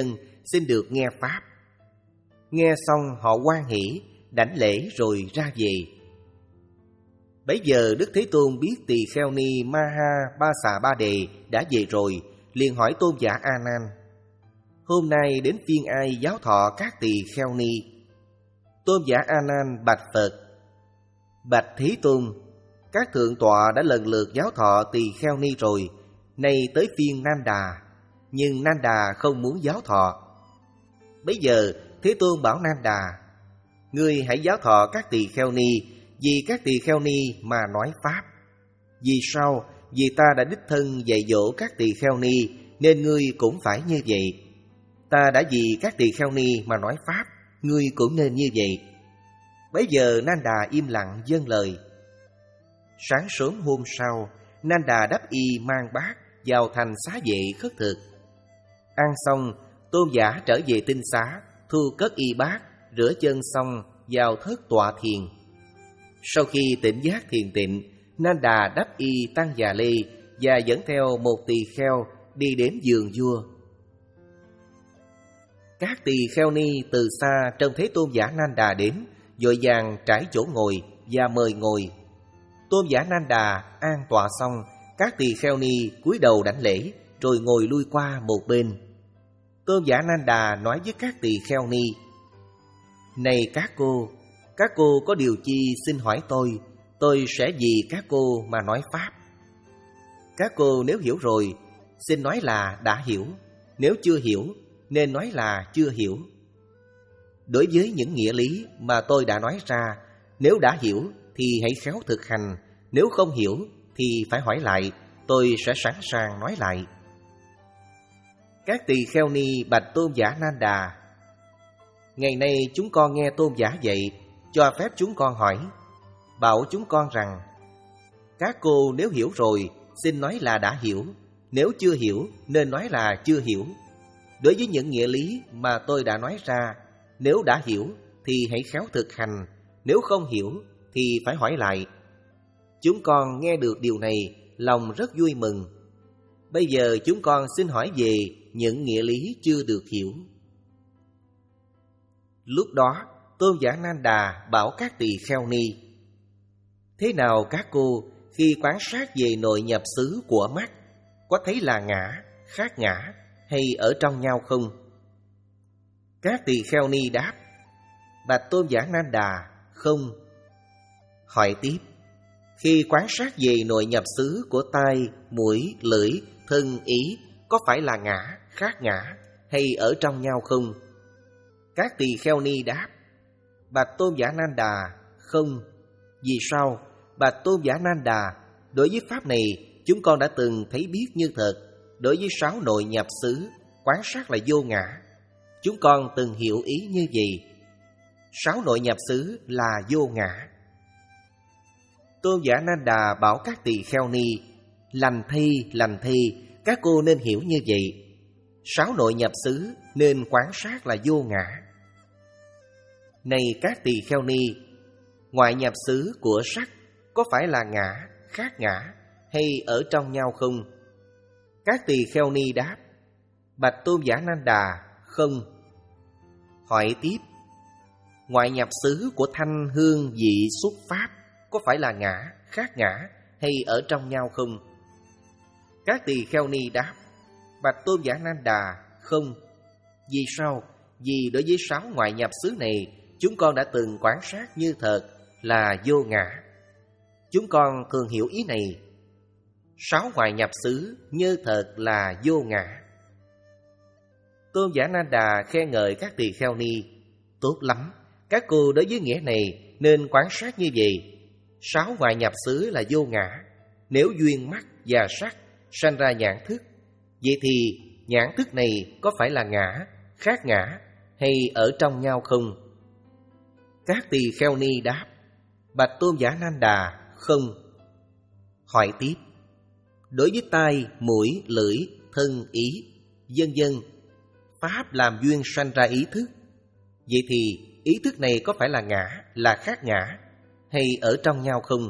xin được nghe pháp. Nghe xong họ hoan hỉ, đảnh lễ rồi ra về. Bấy giờ Đức Thế Tôn biết Tỳ Kheo Ni Maha Ba Xà Ba Đề đã về rồi, liền hỏi tôn giả A Nan: hôm nay đến phiên ai giáo thọ các tỳ kheo ni? Tôn giả A Nan bạch Phật: bạch Thế Tôn, các thượng tọa đã lần lượt giáo thọ tỳ kheo ni rồi, nay tới phiên Nan Đà, nhưng Nan Đà không muốn giáo thọ. Bấy giờ Thế Tôn bảo Nan Đà: ngươi hãy giáo thọ các tỳ kheo ni, vì các tỳ kheo ni mà nói pháp. Vì sao? Vì ta đã đích thân dạy dỗ các tỳ kheo ni, nên ngươi cũng phải như vậy. Ta đã vì các tỳ kheo ni mà nói pháp, ngươi cũng nên như vậy. Bấy giờ Nan Đà im lặng vâng lời. Sáng sớm hôm sau, Nan Đà đắp y mang bát vào thành xá vệ khất thực. Ăn xong, tôn giả trở về tinh xá, thu cất y bát, rửa chân xong vào thất tọa thiền. Sau khi tỉnh giác thiền tịnh, Nan Đà đắp y tăng già lê và dẫn theo một tỳ kheo đi đến giường vua. Các tỳ kheo ni từ xa trông thấy tôn giả Nan Đà đến, vội vàng trải chỗ ngồi và mời ngồi. Tôn giả Nan Đà an tọa xong, các tỳ kheo ni cúi đầu đảnh lễ rồi ngồi lui qua một bên. Tôn giả Nan Đà nói với các tỳ kheo ni: này các cô, các cô có điều chi xin hỏi tôi, tôi sẽ vì các cô mà nói pháp. Các cô nếu hiểu rồi, xin nói là đã hiểu; nếu chưa hiểu, nên nói là chưa hiểu. Đối với những nghĩa lý mà tôi đã nói ra, nếu đã hiểu thì hãy khéo thực hành, nếu không hiểu thì phải hỏi lại, tôi sẽ sẵn sàng nói lại. Các tỳ kheo ni bạch tôn giả Nan Đà: ngày nay chúng con nghe tôn giả dạy, cho phép chúng con hỏi. Bảo chúng con rằng: các cô nếu hiểu rồi, xin nói là đã hiểu; nếu chưa hiểu, nên nói là chưa hiểu. Đối với những nghĩa lý mà tôi đã nói ra, nếu đã hiểu thì hãy khéo thực hành, nếu không hiểu thì phải hỏi lại. Chúng con nghe được điều này, lòng rất vui mừng. Bây giờ chúng con xin hỏi về những nghĩa lý chưa được hiểu. Lúc đó, tôn giả Nan Đà bảo các tỳ kheo ni: thế nào các cô khi quan sát về nội nhập xứ của mắt, có thấy là ngã, khác ngã, hay ở trong nhau không? Các tỳ kheo ni đáp: bạch tôn giả Nan Đà, không. Hỏi tiếp: khi quan sát về nội nhập xứ của tai, mũi, lưỡi, thân, ý, có phải là ngã, khác ngã, hay ở trong nhau không? Các tỳ kheo ni đáp: bạch tôn giả Nan Đà, không. Vì sao? Bạch tôn giả Nan Đà, đối với pháp này chúng con đã từng thấy biết như thật. Đối với sáu nội nhập xứ, quán sát là vô ngã, chúng con từng hiểu ý như vậy. Sáu nội nhập xứ là vô ngã. Tôn giả Nan Đà bảo các tỳ kheo ni: lành thay, lành thay, các cô nên hiểu như vậy. Sáu nội nhập xứ nên quán sát là vô ngã. Này các tỳ kheo ni, ngoại nhập xứ của sắc có phải là ngã, khác ngã, hay ở trong nhau không? Các tỳ kheo ni đáp: bạch tôn giả Nan Đà, không. Hỏi tiếp: ngoại nhập xứ của thanh, hương, vị, xuất, pháp có phải là ngã, khác ngã, hay ở trong nhau không? Các tỳ kheo ni đáp: bạch tôn giả Nan Đà, không. Vì sao? Vì đối với sáu ngoại nhập xứ này, chúng con đã từng quan sát như thật là vô ngã. Chúng con thường hiểu ý này. Sáu ngoại nhập xứ như thật là vô ngã. Tôn giả Nan Đà khen ngợi các tỳ kheo ni: tốt lắm, các cô đối với nghĩa này nên quan sát như vậy. Sáu ngoại nhập xứ là vô ngã. Nếu duyên mắt và sắc sanh ra nhãn thức, vậy thì nhãn thức này có phải là ngã, khác ngã, hay ở trong nhau không? Các tỳ kheo ni đáp: bạch tôn giả Nan Đà, không. Hỏi tiếp: đối với tai, mũi, lưỡi, thân, ý, vân vân, pháp làm duyên sanh ra ý thức, vậy thì ý thức này có phải là ngã, là khác ngã, hay ở trong nhau không?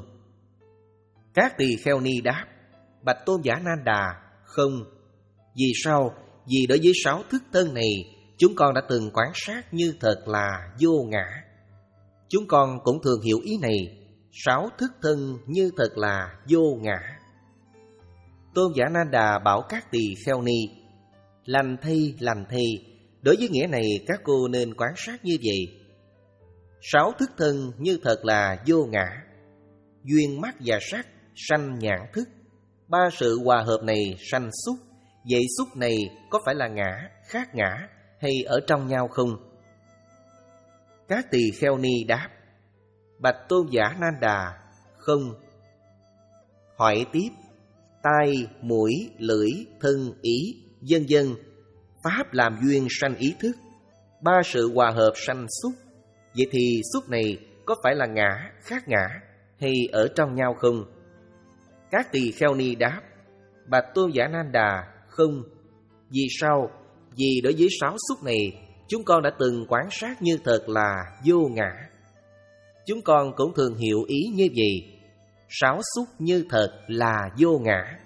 Các tỳ kheo ni đáp: bạch tôn giả Nan Đà, không. Vì sao? Vì đối với sáu thức thân này, chúng con đã từng quan sát như thật là vô ngã. Chúng con cũng thường hiểu ý này, sáu thức thân như thật là vô ngã. Tôn giả Nan Đà bảo các tỳ kheo ni: lành thay, lành thay, đối với nghĩa này các cô nên quan sát như vậy. Sáu thức thân như thật là vô ngã. Duyên mắt và sắc sanh nhãn thức. Ba sự hòa hợp này sanh xúc. Vậy xúc này có phải là ngã, khác ngã hay ở trong nhau không? Các tỳ kheo ni đáp: bạch Tôn giả Nan Đà, không. Hỏi tiếp: tai, mũi, lưỡi, thân, ý, vân vân, pháp làm duyên sanh ý thức. Ba sự hòa hợp sanh xúc. Vậy thì xúc này có phải là ngã, khác ngã hay ở trong nhau không? Các tỳ kheo ni đáp: bạch Tôn giả Nan Đà, không. Vì sao? Vì đối với sáu xúc này, chúng con đã từng quan sát như thật là vô ngã. Chúng con cũng thường hiểu ý như vậy. Sáu xúc như thật là vô ngã.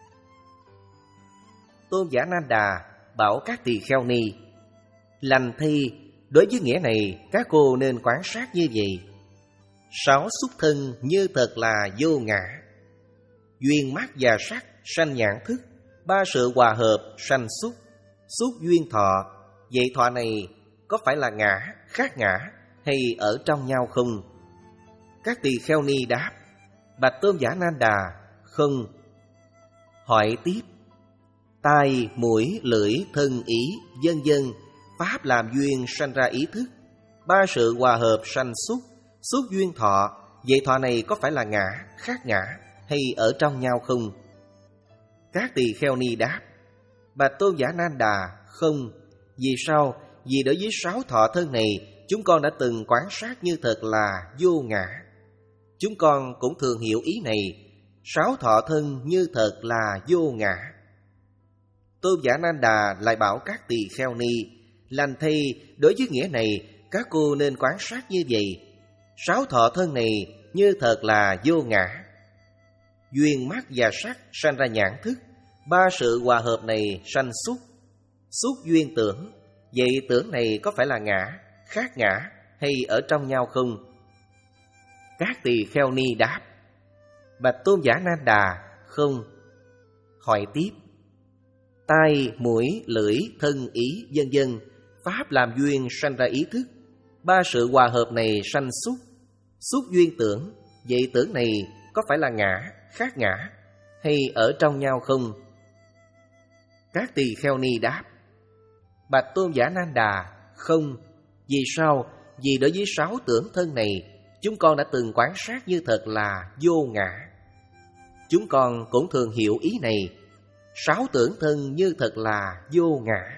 Tôn giả Nan Đà bảo các tỳ kheo ni: lành thay, đối với nghĩa này các cô nên quan sát như vậy. Sáu xúc thân như thật là vô ngã. Duyên mắt và sắc sanh nhãn thức. Ba sự hòa hợp sanh xúc. Xúc duyên thọ. Vậy thọ này có phải là ngã, khác ngã hay ở trong nhau không? Các tỳ kheo ni đáp: bạch Tôn giả Nan Đà, không. Hỏi tiếp: tai, mũi, lưỡi, thân, ý, vân vân, pháp làm duyên sanh ra ý thức. Ba sự hòa hợp sanh xúc. Xúc duyên thọ. Vậy thọ này có phải là ngã, khác ngã hay ở trong nhau không? Các tỳ kheo ni đáp: bạch Tôn giả Nan Đà, không. Vì sao? Vì đối với sáu thọ thân này, chúng con đã từng quan sát như thật là vô ngã. Chúng con cũng thường hiểu ý này. Sáu thọ thân như thật là vô ngã. Tôn giả Nan Đà lại bảo các tỳ kheo ni: lành thay, đối với nghĩa này các cô nên quan sát như vậy. Sáu thọ thân này như thật là vô ngã. Duyên mắt và sắc sanh ra nhãn thức. Ba sự hòa hợp này sanh xúc. Xúc duyên tưởng. Vậy tưởng này có phải là ngã, khác ngã hay ở trong nhau không? Các tỳ kheo ni đáp: bạch Tôn giả Nan Đà, không. Hỏi tiếp: tai, mũi, lưỡi, thân, ý, vân vân, pháp làm duyên sanh ra ý thức. Ba sự hòa hợp này sanh xúc. Xúc duyên tưởng. Vậy tưởng này có phải là ngã, khác ngã hay ở trong nhau không? Các tỳ kheo ni đáp: bạch Tôn giả Nan Đà, không. Vì sao? Vì đối với sáu tưởng thân này, chúng con đã từng quan sát như thật là vô ngã. Chúng con cũng thường hiểu ý này. Sáu tưởng thân như thật là vô ngã.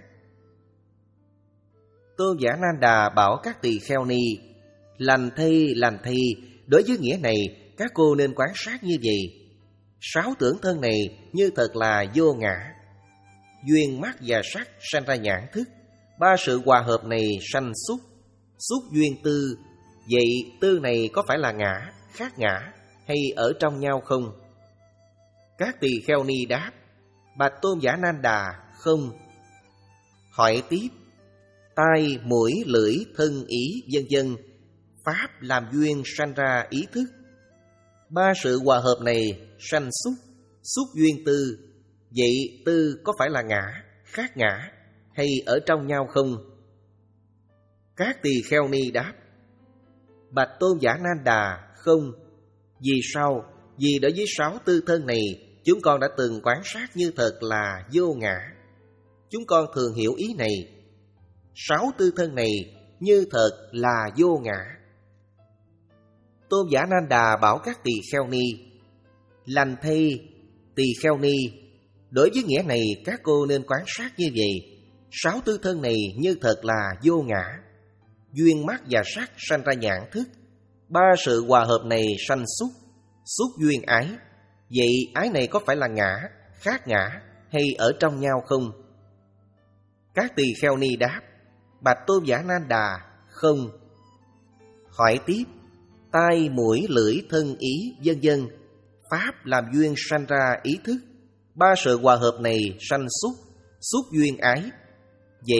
Tôn giả Nan Đà bảo các tỳ kheo ni: lành thay, lành thay, đối với nghĩa này các cô nên quan sát như vậy. Sáu tưởng thân này như thật là vô ngã. Duyên mắt và sắc sanh ra nhãn thức. Ba sự hòa hợp này sanh xúc. Xúc duyên tư. Vậy tư này có phải là ngã, khác ngã hay ở trong nhau không? Các tỳ kheo ni đáp: bạch Tôn giả Nan Đà, không. Hỏi tiếp: tai, mũi, lưỡi, thân, ý, vân vân, pháp làm duyên sanh ra ý thức. Ba sự hòa hợp này sanh xúc. Xúc duyên tư. Vậy tư có phải là ngã, khác ngã hay ở trong nhau không? Các tỳ kheo ni đáp: bạch Tôn giả Nan Đà, không. Vì sao? Vì đối với sáu tư thân này, chúng con đã từng quan sát như thật là vô ngã. Chúng con thường hiểu ý này. Sáu tư thân này như thật là vô ngã. Tôn giả Nan Đà bảo các tỳ kheo ni: lành thay, tỳ kheo ni, đối với nghĩa này các cô nên quan sát như vậy. Sáu tư thân này như thật là vô ngã. Duyên mắt và sắc sanh ra nhãn thức. Ba sự hòa hợp này sanh xúc. Xúc duyên ái. Vậy ái này có phải là ngã, khác ngã hay ở trong nhau không? Các tỳ kheo ni đáp: bạch Tôn giả Nan Đà, không. Hỏi tiếp: tai, mũi, lưỡi, thân, ý, vân vân, pháp làm duyên sanh ra ý thức. Ba sự hòa hợp này sanh xúc. Xúc duyên ái. Vậy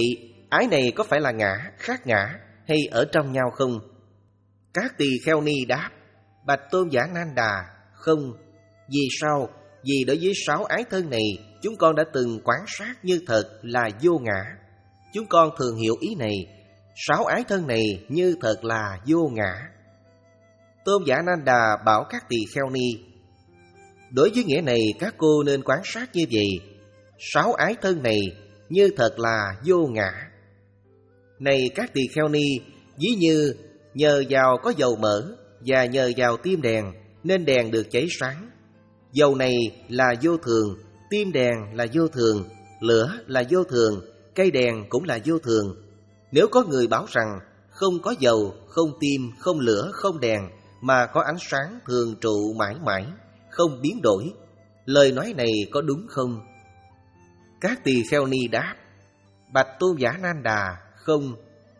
ái này có phải là ngã, khác ngã hay ở trong nhau không? Các tỳ kheo ni đáp: Bạch Tôn giả Nan Đà, không. Vì sao? Vì đối với sáu ái thân này, chúng con đã từng quan sát như thật là vô ngã. Chúng con thường hiểu ý này, sáu ái thân này như thật là vô ngã. Tôn giả Nan Đà bảo các tỳ kheo ni: đối với nghĩa này các cô nên quan sát như vậy, sáu ái thân này như thật là vô ngã. Này các tỳ kheo ni, ví như nhờ vào có dầu mỡ và nhờ vào tim đèn nên đèn được cháy sáng. Dầu này là vô thường, tim đèn là vô thường, lửa là vô thường, cây đèn cũng là vô thường. Nếu có người bảo rằng không có dầu, không tim, không lửa, không đèn mà có ánh sáng thường trụ mãi mãi, không biến đổi, lời nói này có đúng không? Các tỳ kheo ni đáp: Bạch Tôn giả Nan Đà, không.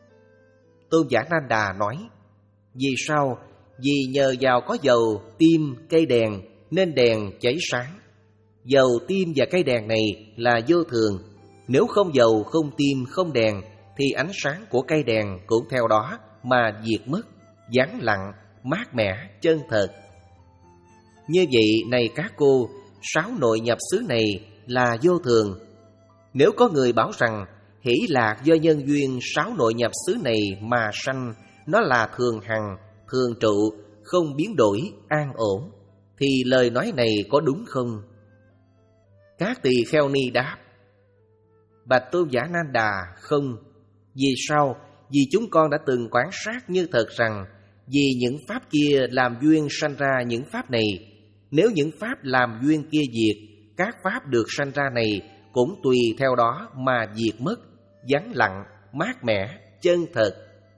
Tôn giả Nan Đà nói: vì sao? Vì nhờ vào có dầu, tim, cây đèn nên đèn cháy sáng. Dầu, tim và cây đèn này là vô thường. Nếu không dầu, không tim, không đèn thì ánh sáng của cây đèn cũng theo đó mà diệt mất, vắng lặng, mát mẻ, chân thật. Như vậy này các cô, sáu nội nhập xứ này là vô thường. Nếu có người bảo rằng hỷ lạc do nhân duyên sáu nội nhập xứ này mà sanh, nó là thường hằng, thường trụ, không biến đổi, an ổn, thì lời nói này có đúng không? Các tỳ kheo ni đáp: Bạch Tôn giả Nan Đà, không. Vì sao? Vì chúng con đã từng quan sát như thật rằng vì những pháp kia làm duyên sanh ra những pháp này. Nếu những pháp làm duyên kia diệt, các pháp được sanh ra này cũng tùy theo đó mà diệt mất, vắng lặng, mát mẻ, chân thật.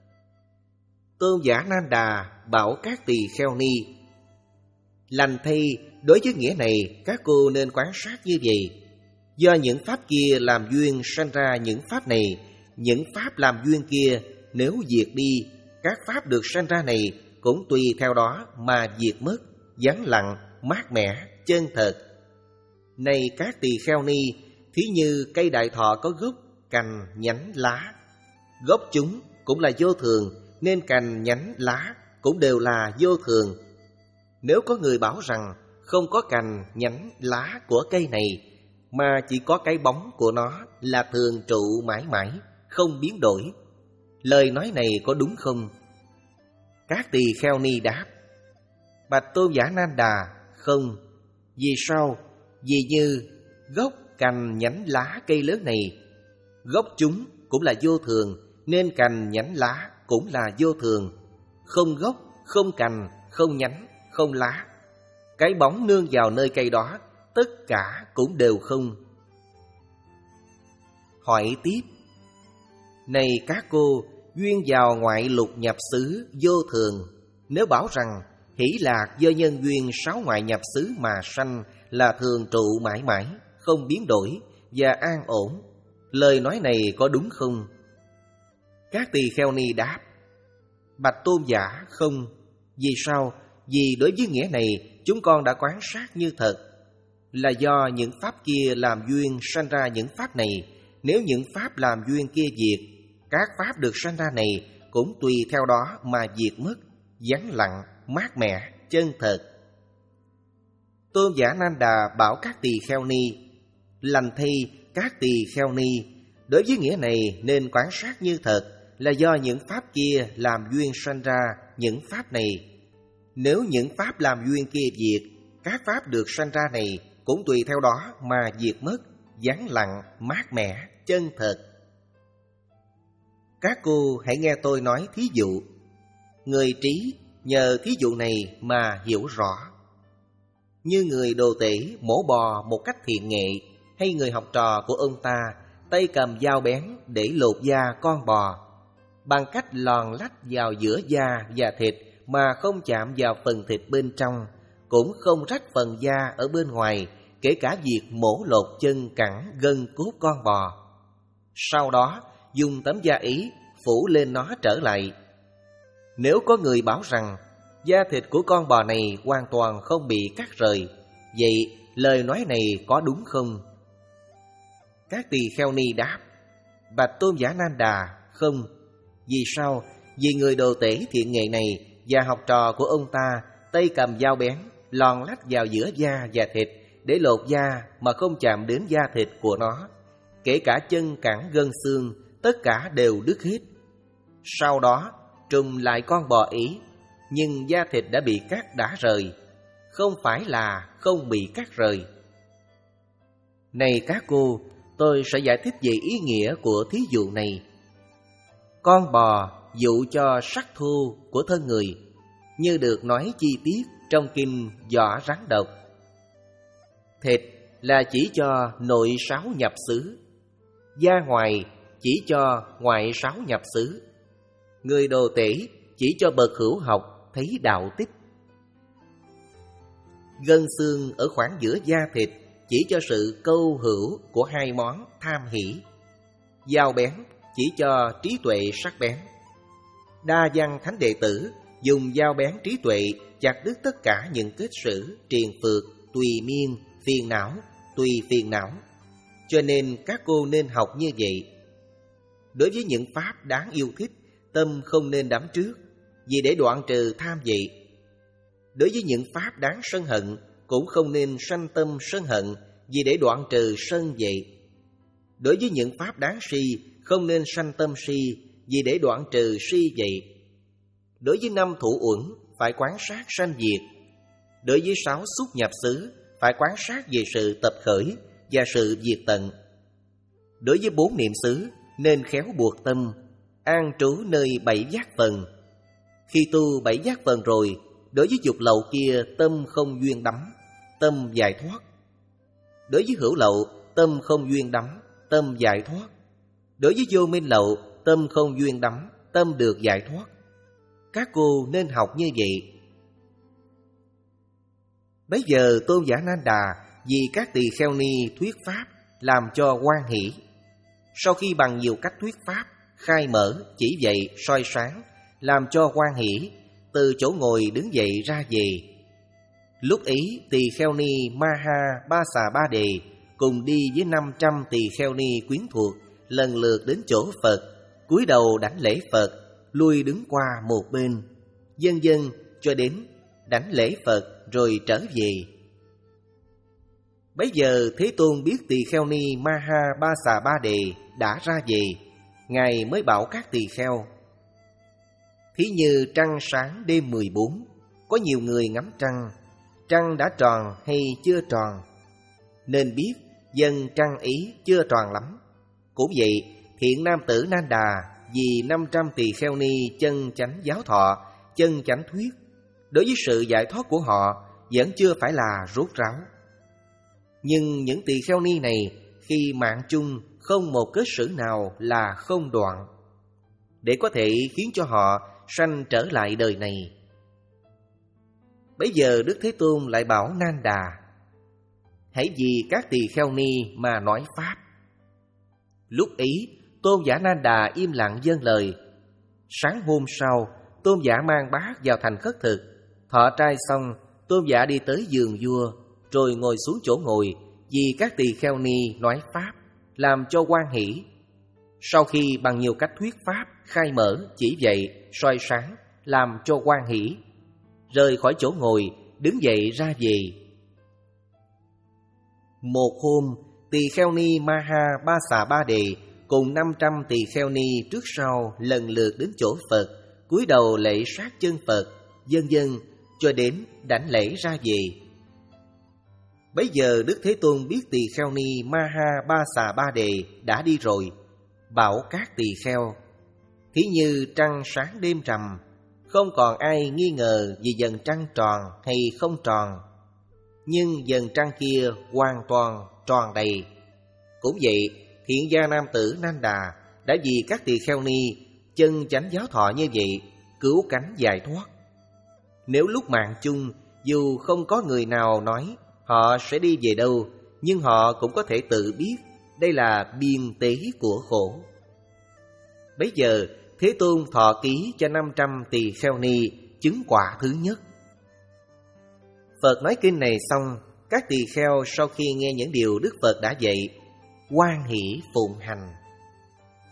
Tôn giả Nan Đà bảo các tỳ kheo ni: lành thay, đối với nghĩa này các cô nên quan sát như vậy. Do những pháp kia làm duyên sanh ra những pháp này, những pháp làm duyên kia nếu diệt đi, các pháp được sanh ra này cũng tùy theo đó mà diệt mất, vắng lặng, mát mẻ, chân thật. Này các tỳ kheo ni, thí như cây đại thọ có gốc, cành, nhánh, lá. Gốc chúng cũng là vô thường, nên cành, nhánh, lá cũng đều là vô thường. Nếu có người bảo rằng không có cành, nhánh, lá của cây này, mà chỉ có cái bóng của nó là thường trụ mãi mãi, không biến đổi, lời nói này có đúng không? Các tỳ kheo ni đáp: Bạch Tôn giả Nan Đà, không. Vì sao? Vì như gốc, cành, nhánh, lá cây lớn này, gốc chúng cũng là vô thường, nên cành, nhánh, lá cũng là vô thường. Không gốc, không cành, không nhánh, không lá, cái bóng nương vào nơi cây đó, tất cả cũng đều không. Hỏi tiếp: này các cô, duyên vào ngoại lục nhập xứ vô thường, nếu bảo rằng hỷ lạc do nhân duyên sáu ngoại nhập xứ mà sanh là thường trụ mãi mãi, không biến đổi và an ổn, lời nói này có đúng không? Các tỳ kheo ni đáp: Bạch Tôn giả, không. Vì sao? Vì đối với nghĩa này chúng con đã quan sát như thật, là do những pháp kia làm duyên sanh ra những pháp này. Nếu những pháp làm duyên kia diệt, các pháp được sanh ra này cũng tùy theo đó mà diệt mất, vắng lặng, mát mẻ, chân thật. Tôn giả Nan Đà bảo các tỳ kheo ni: lành thay các tỳ kheo ni, đối với nghĩa này nên quan sát như thật, là do những pháp kia làm duyên sanh ra những pháp này. Nếu những pháp làm duyên kia diệt, các pháp được sanh ra này cũng tùy theo đó mà diệt mất, vắng lặng, mát mẻ, chân thật. Các cô hãy nghe tôi nói thí dụ. Người trí nhờ thí dụ này mà hiểu rõ. Như người đồ tể mổ bò một cách thiện nghệ, hay người học trò của ông ta tay cầm dao bén để lột da con bò, bằng cách lòn lách vào giữa da và thịt mà không chạm vào phần thịt bên trong, cũng không rách phần da ở bên ngoài, kể cả việc mổ lột chân cẳng gân cốt con bò. Sau đó dùng tấm da ý phủ lên nó trở lại. Nếu có người bảo rằng da thịt của con bò này hoàn toàn không bị cắt rời, vậy lời nói này có đúng không? Các tỳ kheo ni đáp: Bạch Tôn giả Nan Đà: Không. Vì sao? Vì người đồ tể thiện nghệ này và học trò của ông ta tay cầm dao bén, lòn lách vào giữa da và thịt để lột da mà không chạm đến da thịt của nó. Kể cả chân cẳng gân xương, tất cả đều đứt hết. Sau đó trùng lại con bò ấy, nhưng da thịt đã bị cắt đã rời, không phải là không bị cắt rời. Này các cô, tôi sẽ giải thích về ý nghĩa của thí dụ này. Con bò dụ cho sắc thô của thân người, như được nói chi tiết trong kinh Võ Rắn Độc. Thịt là chỉ cho nội sáu nhập xứ, da ngoài chỉ cho ngoại sáu nhập xứ. Người đồ tể chỉ cho bậc hữu học thấy đạo tích. Gân xương ở khoảng giữa da thịt chỉ cho sự câu hữu của hai món tham hỷ. Dao bén chỉ cho trí tuệ sắc bén. Đa văn thánh đệ tử dùng dao bén trí tuệ chặt đứt tất cả những kết sử, triền phược, tùy miên, phiền não, tùy phiền não. Cho nên các cô nên học như vậy. Đối với những pháp đáng yêu thích, tâm không nên đắm trước, vì để đoạn trừ tham vậy. Đối với những pháp đáng sân hận, cũng không nên sanh tâm sân hận, vì để đoạn trừ sân vậy. Đối với những pháp đáng si, không nên sanh tâm si, vì để đoạn trừ si vậy. Đối với năm thủ uẩn, phải quán sát sanh diệt. Đối với sáu xúc nhập xứ, phải quán sát về sự tập khởi và sự diệt tận. Đối với bốn niệm xứ, nên khéo buộc tâm, an trú nơi bảy giác phần. Khi tu bảy giác phần rồi, đối với dục lậu kia tâm không duyên đắm, tâm giải thoát. Đối với hữu lậu, tâm không duyên đắm, tâm giải thoát. Đối với vô minh lậu, tâm không duyên đắm, tâm được giải thoát. Các cô nên học như vậy. Bấy giờ Tôn giả Nan Đà vì các tỳ kheo ni thuyết pháp làm cho hoan hỷ. Sau khi bằng nhiều cách thuyết pháp, khai mở, chỉ dạy, soi sáng, làm cho hoan hỷ, từ chỗ ngồi đứng dậy ra về. Lúc ấy tỳ kheo ni Maha Ba Xà Ba Đề cùng đi với năm trăm tỳ kheo ni quyến thuộc lần lượt đến chỗ Phật, cúi đầu đảnh lễ Phật, lui đứng qua một bên, vân vân cho đến đảnh lễ Phật rồi trở về. Bấy giờ Thế Tôn biết tỳ kheo ni Maha Ba Xà Ba Đề đã ra về, Ngài mới bảo các tỳ kheo: thí như trăng sáng đêm mười bốn, có nhiều người ngắm trăng, trăng đã tròn hay chưa tròn? Nên biết dân trăng ý chưa tròn lắm. Cũng vậy, thiện nam tử Nan Đà vì năm trăm tỳ kheo ni chân chánh giáo thọ, chân chánh thuyết, đối với sự giải thoát của họ vẫn chưa phải là rốt ráo. Nhưng những tỳ kheo ni này khi mạng chung không một kết sử nào là không đoạn, để có thể khiến cho họ sanh trở lại đời này. Bấy giờ Đức Thế Tôn lại bảo Nan Đà: hãy vì các tỳ kheo ni mà nói pháp. Lúc ấy Tôn giả Nan Đà im lặng vâng lời. Sáng hôm sau, Tôn giả mang bát vào thành khất thực. Thọ trai xong, Tôn giả đi tới giường vua, rồi ngồi xuống chỗ ngồi, vì các tỳ kheo ni nói pháp, làm cho hoan hỷ. Sau khi bằng nhiều cách thuyết pháp, khai mở, chỉ dạy, soi sáng, làm cho hoan hỷ, rời khỏi chỗ ngồi, đứng dậy ra về. Một hôm, tỳ kheo ni Maha Ba Xà Ba Đề cùng năm trăm tỳ kheo ni trước sau lần lượt đến chỗ Phật, cúi đầu lễ sát chân Phật, vân vân cho đến đảnh lễ ra về. Bấy giờ Đức Thế Tôn biết tỳ kheo ni Maha Ba Xà Ba Đề đã đi rồi, bảo các tỳ kheo: thí như trăng sáng đêm rằm, không còn ai nghi ngờ vì dần trăng tròn hay không tròn, nhưng dần trăng kia hoàn toàn tròn đầy. Cũng vậy, thiện gia nam tử Nan Đà đã vì các tỳ kheo ni chân chánh giáo thọ như vậy, cứu cánh giải thoát. Nếu lúc mạng chung, dù không có người nào nói họ sẽ đi về đâu, nhưng họ cũng có thể tự biết đây là biên tế của khổ. Bấy giờ Thế Tôn thọ ký cho năm trăm tỳ kheo ni chứng quả thứ nhất. Phật nói kinh này xong, các tỳ kheo sau khi nghe những điều Đức Phật đã dạy, hoan hỷ phụng hành.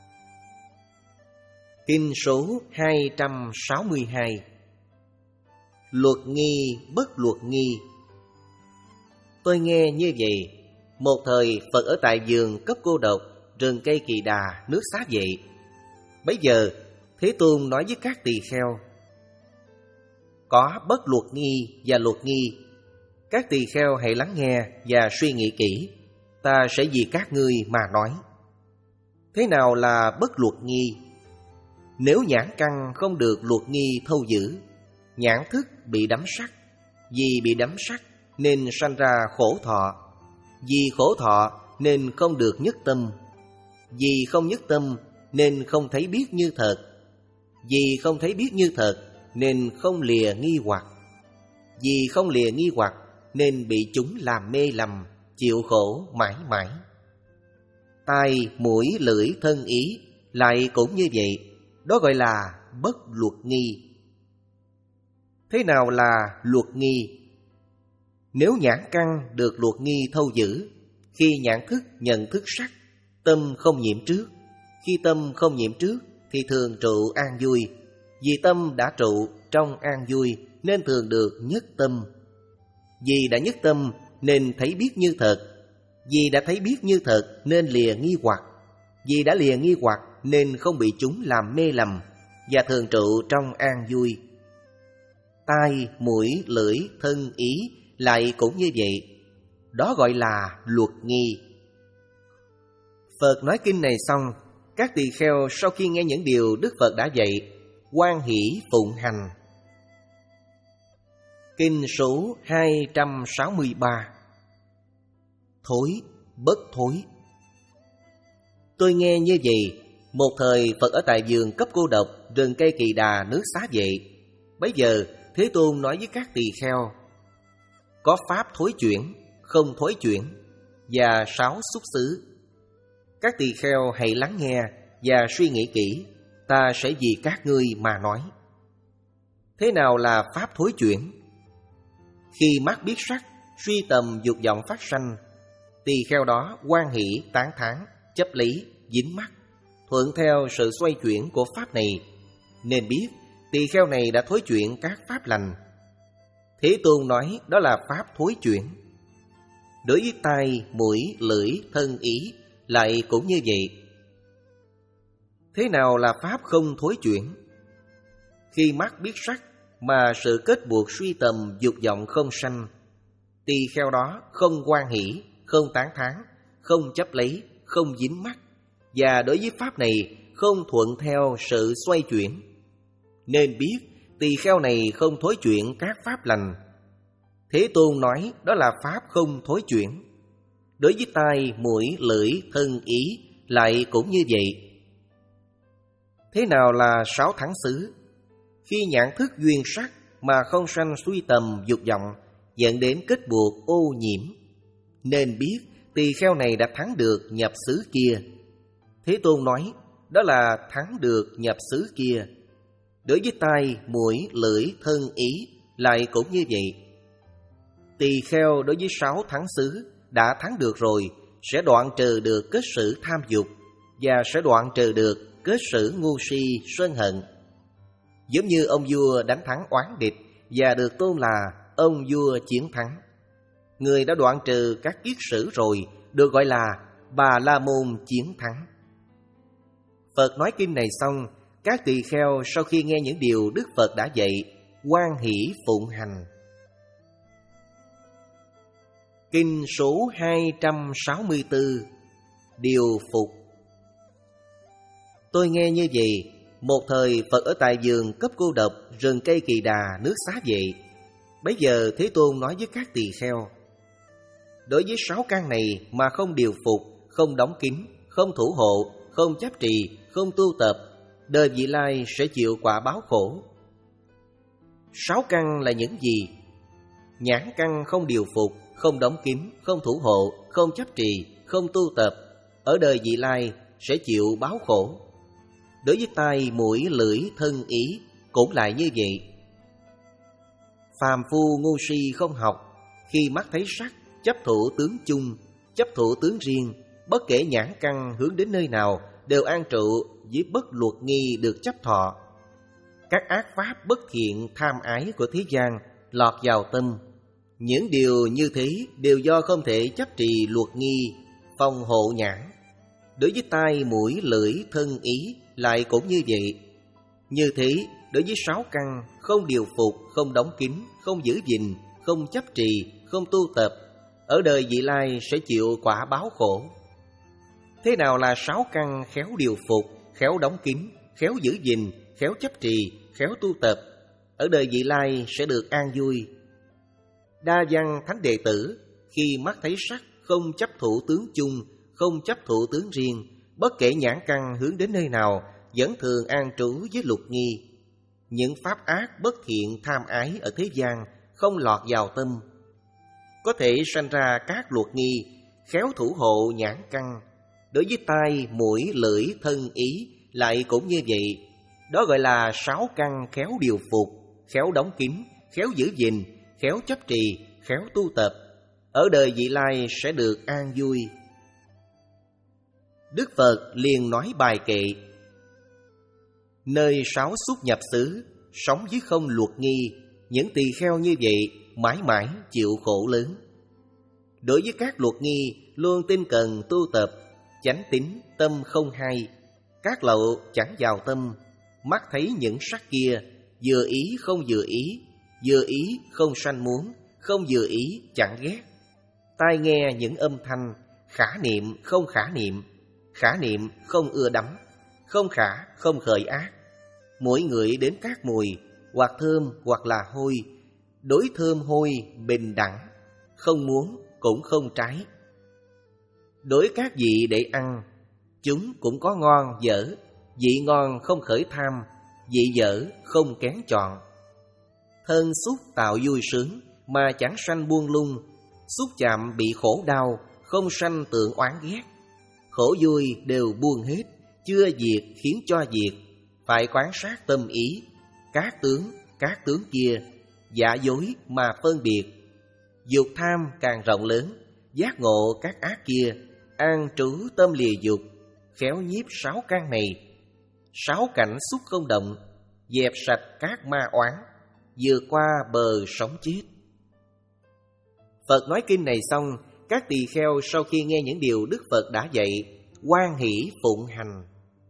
Kinh số hai trăm sáu mươi hai. Luật nghi bất luật nghi. Tôi nghe như vậy. Một thời Phật ở tại vườn cấp cô độc, rừng cây Kỳ Đà, nước Xá Vệ. Bấy giờ Thế Tôn nói với các tỳ kheo: có bất luật nghi và luật nghi. Các tỳ kheo hãy lắng nghe và suy nghĩ kỹ. Ta sẽ vì các ngươi mà nói. Thế nào là bất luật nghi? Nếu nhãn căn không được luật nghi thâu giữ, nhãn thức bị đắm sắc. Vì bị đắm sắc nên sanh ra khổ thọ. Vì khổ thọ nên không được nhất tâm. Vì không nhất tâm nên không thấy biết như thật. Vì không thấy biết như thật nên không lìa nghi hoặc. Vì không lìa nghi hoặc nên bị chúng làm mê lầm, chịu khổ mãi mãi. Tai, mũi, lưỡi, thân, ý lại cũng như vậy. Đó gọi là bất luật nghi. Thế nào là luật nghi? Nếu nhãn căn được luật nghi thâu giữ, khi nhãn thức nhận thức sắc, tâm không nhiễm trước. Khi tâm không nhiễm trước thì thường trụ an vui. Vì tâm đã trụ trong an vui nên thường được nhất tâm. Vì đã nhất tâm nên thấy biết như thật. Vì đã thấy biết như thật nên lìa nghi hoặc. Vì đã lìa nghi hoặc nên không bị chúng làm mê lầm và thường trụ trong an vui. Tai, mũi, lưỡi, thân, ý lại cũng như vậy. Đó gọi là luật nghi. Phật nói kinh này xong, các tỳ kheo sau khi nghe những điều Đức Phật đã dạy, hoan hỷ phụng hành. Kinh số hai trăm sáu mươi ba. Thối, bất thối. Tôi nghe như vậy. Một thời Phật ở tại vườn cấp cô độc, rừng cây Kỳ Đà, nước Xá Vệ. Bấy giờ Thế Tôn nói với các tỳ kheo: có pháp thối chuyển, không thối chuyển và sáu xúc xứ. Các tỳ kheo hãy lắng nghe và suy nghĩ kỹ. Ta sẽ vì các ngươi mà nói. Thế nào là pháp thối chuyển? Khi mắt biết sắc, suy tầm dục vọng phát sanh, tỳ kheo đó hoan hỷ, tán thán, chấp lý, dính mắc, thuận theo sự xoay chuyển của pháp này, nên biết tỳ kheo này đã thối chuyển các pháp lành. Thế Tôn nói đó là pháp thối chuyển. Đối với tai, mũi, lưỡi, thân, ý lại cũng như vậy. Thế nào là pháp không thối chuyển? Khi mắt biết sắc mà sự kết buộc suy tầm dục vọng không sanh, tỳ kheo đó không hoan hỷ, không tán thán, không chấp lấy, không dính mắc, và đối với pháp này không thuận theo sự xoay chuyển, nên biết tỳ kheo này không thối chuyển các pháp lành. Thế Tôn nói đó là pháp không thối chuyển. Đối với tai, mũi, lưỡi, thân, ý lại cũng như vậy. Thế nào là sáu thắng xứ? Khi nhãn thức duyên sắc mà không sanh suy tầm dục vọng, dẫn đến kết buộc ô nhiễm, nên biết tỳ kheo này đã thắng được nhập xứ kia. Thế Tôn nói đó là thắng được nhập xứ kia. Đối với tai, mũi, lưỡi, thân, ý lại cũng như vậy. Tỳ kheo đối với sáu thắng xứ đã thắng được rồi, sẽ đoạn trừ được kết sử tham dục, và sẽ đoạn trừ được kết sử ngu si sân hận. Giống như ông vua đánh thắng oán địch và được tôn là ông vua chiến thắng. Người đã đoạn trừ các kiết sử rồi được gọi là Bà La Môn chiến thắng. Phật nói kinh này xong, các tỳ kheo sau khi nghe những điều Đức Phật đã dạy, hoan hỷ phụng hành. Kinh số hai trăm sáu mươi tư. Điều phục. Tôi nghe như vậy. Một thời Phật ở tại vườn cấp cô độc, rừng cây Kỳ Đà, nước Xá Vệ. Bấy giờ Thế Tôn nói với các tỳ kheo: đối với sáu căn này mà không điều phục, không đóng kín, không thủ hộ, không chấp trì, không tu tập, đời vị lai sẽ chịu quả báo khổ. Sáu căn là những gì? Nhãn căn không điều phục, không đóng kín, không thủ hộ, không chấp trì, không tu tập, ở đời vị lai sẽ chịu báo khổ. Đối với tai, mũi, lưỡi, thân, ý cũng lại như vậy. Phàm phu ngu si không học, khi mắt thấy sắc, chấp thủ tướng chung, chấp thủ tướng riêng, bất kể nhãn căn hướng đến nơi nào đều an trụ với bất luật nghi được chấp thọ. Các ác pháp bất thiện tham ái của thế gian lọt vào tâm. Những điều như thế đều do không thể chấp trì luật nghi, phòng hộ nhãn. Đối với tai, mũi, lưỡi, thân, ý lại cũng như vậy. Như thế, đối với sáu căn, không điều phục, không đóng kín, không giữ gìn, không chấp trì, không tu tập, ở đời vị lai sẽ chịu quả báo khổ. Thế nào là sáu căn khéo điều phục, khéo đóng kín, khéo giữ gìn, khéo chấp trì, khéo tu tập, ở đời vị lai sẽ được an vui? Đa văn thánh đệ tử, khi mắt thấy sắc, không chấp thủ tướng chung, không chấp thủ tướng riêng, bất kể nhãn căn hướng đến nơi nào, vẫn thường an trú với luật nghi. Những pháp ác bất thiện tham ái ở thế gian không lọt vào tâm. Có thể sanh ra các luật nghi, khéo thủ hộ nhãn căn. Đối với tai, mũi, lưỡi, thân, ý lại cũng như vậy. Đó gọi là sáu căn khéo điều phục, khéo đóng kín, khéo giữ gìn, khéo chấp trì, khéo tu tập, ở đời vị lai sẽ được an vui. Đức Phật liền nói bài kệ: nơi sáu xuất nhập xứ, sống dưới không luật nghi, những tỳ kheo như vậy mãi mãi chịu khổ lớn. Đối với các luật nghi, luôn tinh cần tu tập, chánh tín, tâm không hay. Các lậu chẳng vào tâm, mắt thấy những sắc kia, vừa ý không vừa ý, vừa ý không sanh muốn, không vừa ý chẳng ghét. Tai nghe những âm thanh, khả niệm không khả niệm, khả niệm không ưa đắm, không khả không khởi ác. Mỗi người đến các mùi, hoặc thơm hoặc là hôi, đối thơm hôi bình đẳng, không muốn cũng không trái. Đối các vị để ăn, chúng cũng có ngon dở, vị ngon không khởi tham, vị dở không kén chọn. Thân xúc tạo vui sướng mà chẳng sanh buông lung, xúc chạm bị khổ đau, không sanh tượng oán ghét. Khổ vui đều buông hết, chưa diệt khiến cho diệt. Phải quán sát tâm ý, các tướng, các tướng kia, giả dối mà phân biệt. Dục tham càng rộng lớn, giác ngộ các ác kia, an trú tâm lìa dục, khéo nhiếp sáu căn này. Sáu cảnh xúc không động, dẹp sạch các ma oán, vượt qua bờ sống chết. Phật nói kinh này xong, các tỳ kheo sau khi nghe những điều Đức Phật đã dạy, hoan hỷ phụng hành.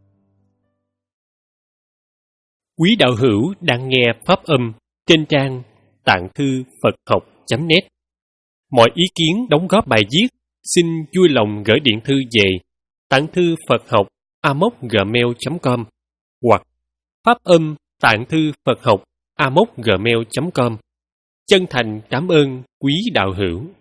Quý đạo hữu đang nghe pháp âm trên trang tạng thư Phật học chấm net. Mọi ý kiến đóng góp bài viết xin vui lòng gửi điện thư về tạng thư Phật học a m o c gmail chấm com hoặc pháp âm tạng thư Phật học a m o c gmail chấm com. Chân thành cảm ơn quý đạo hữu.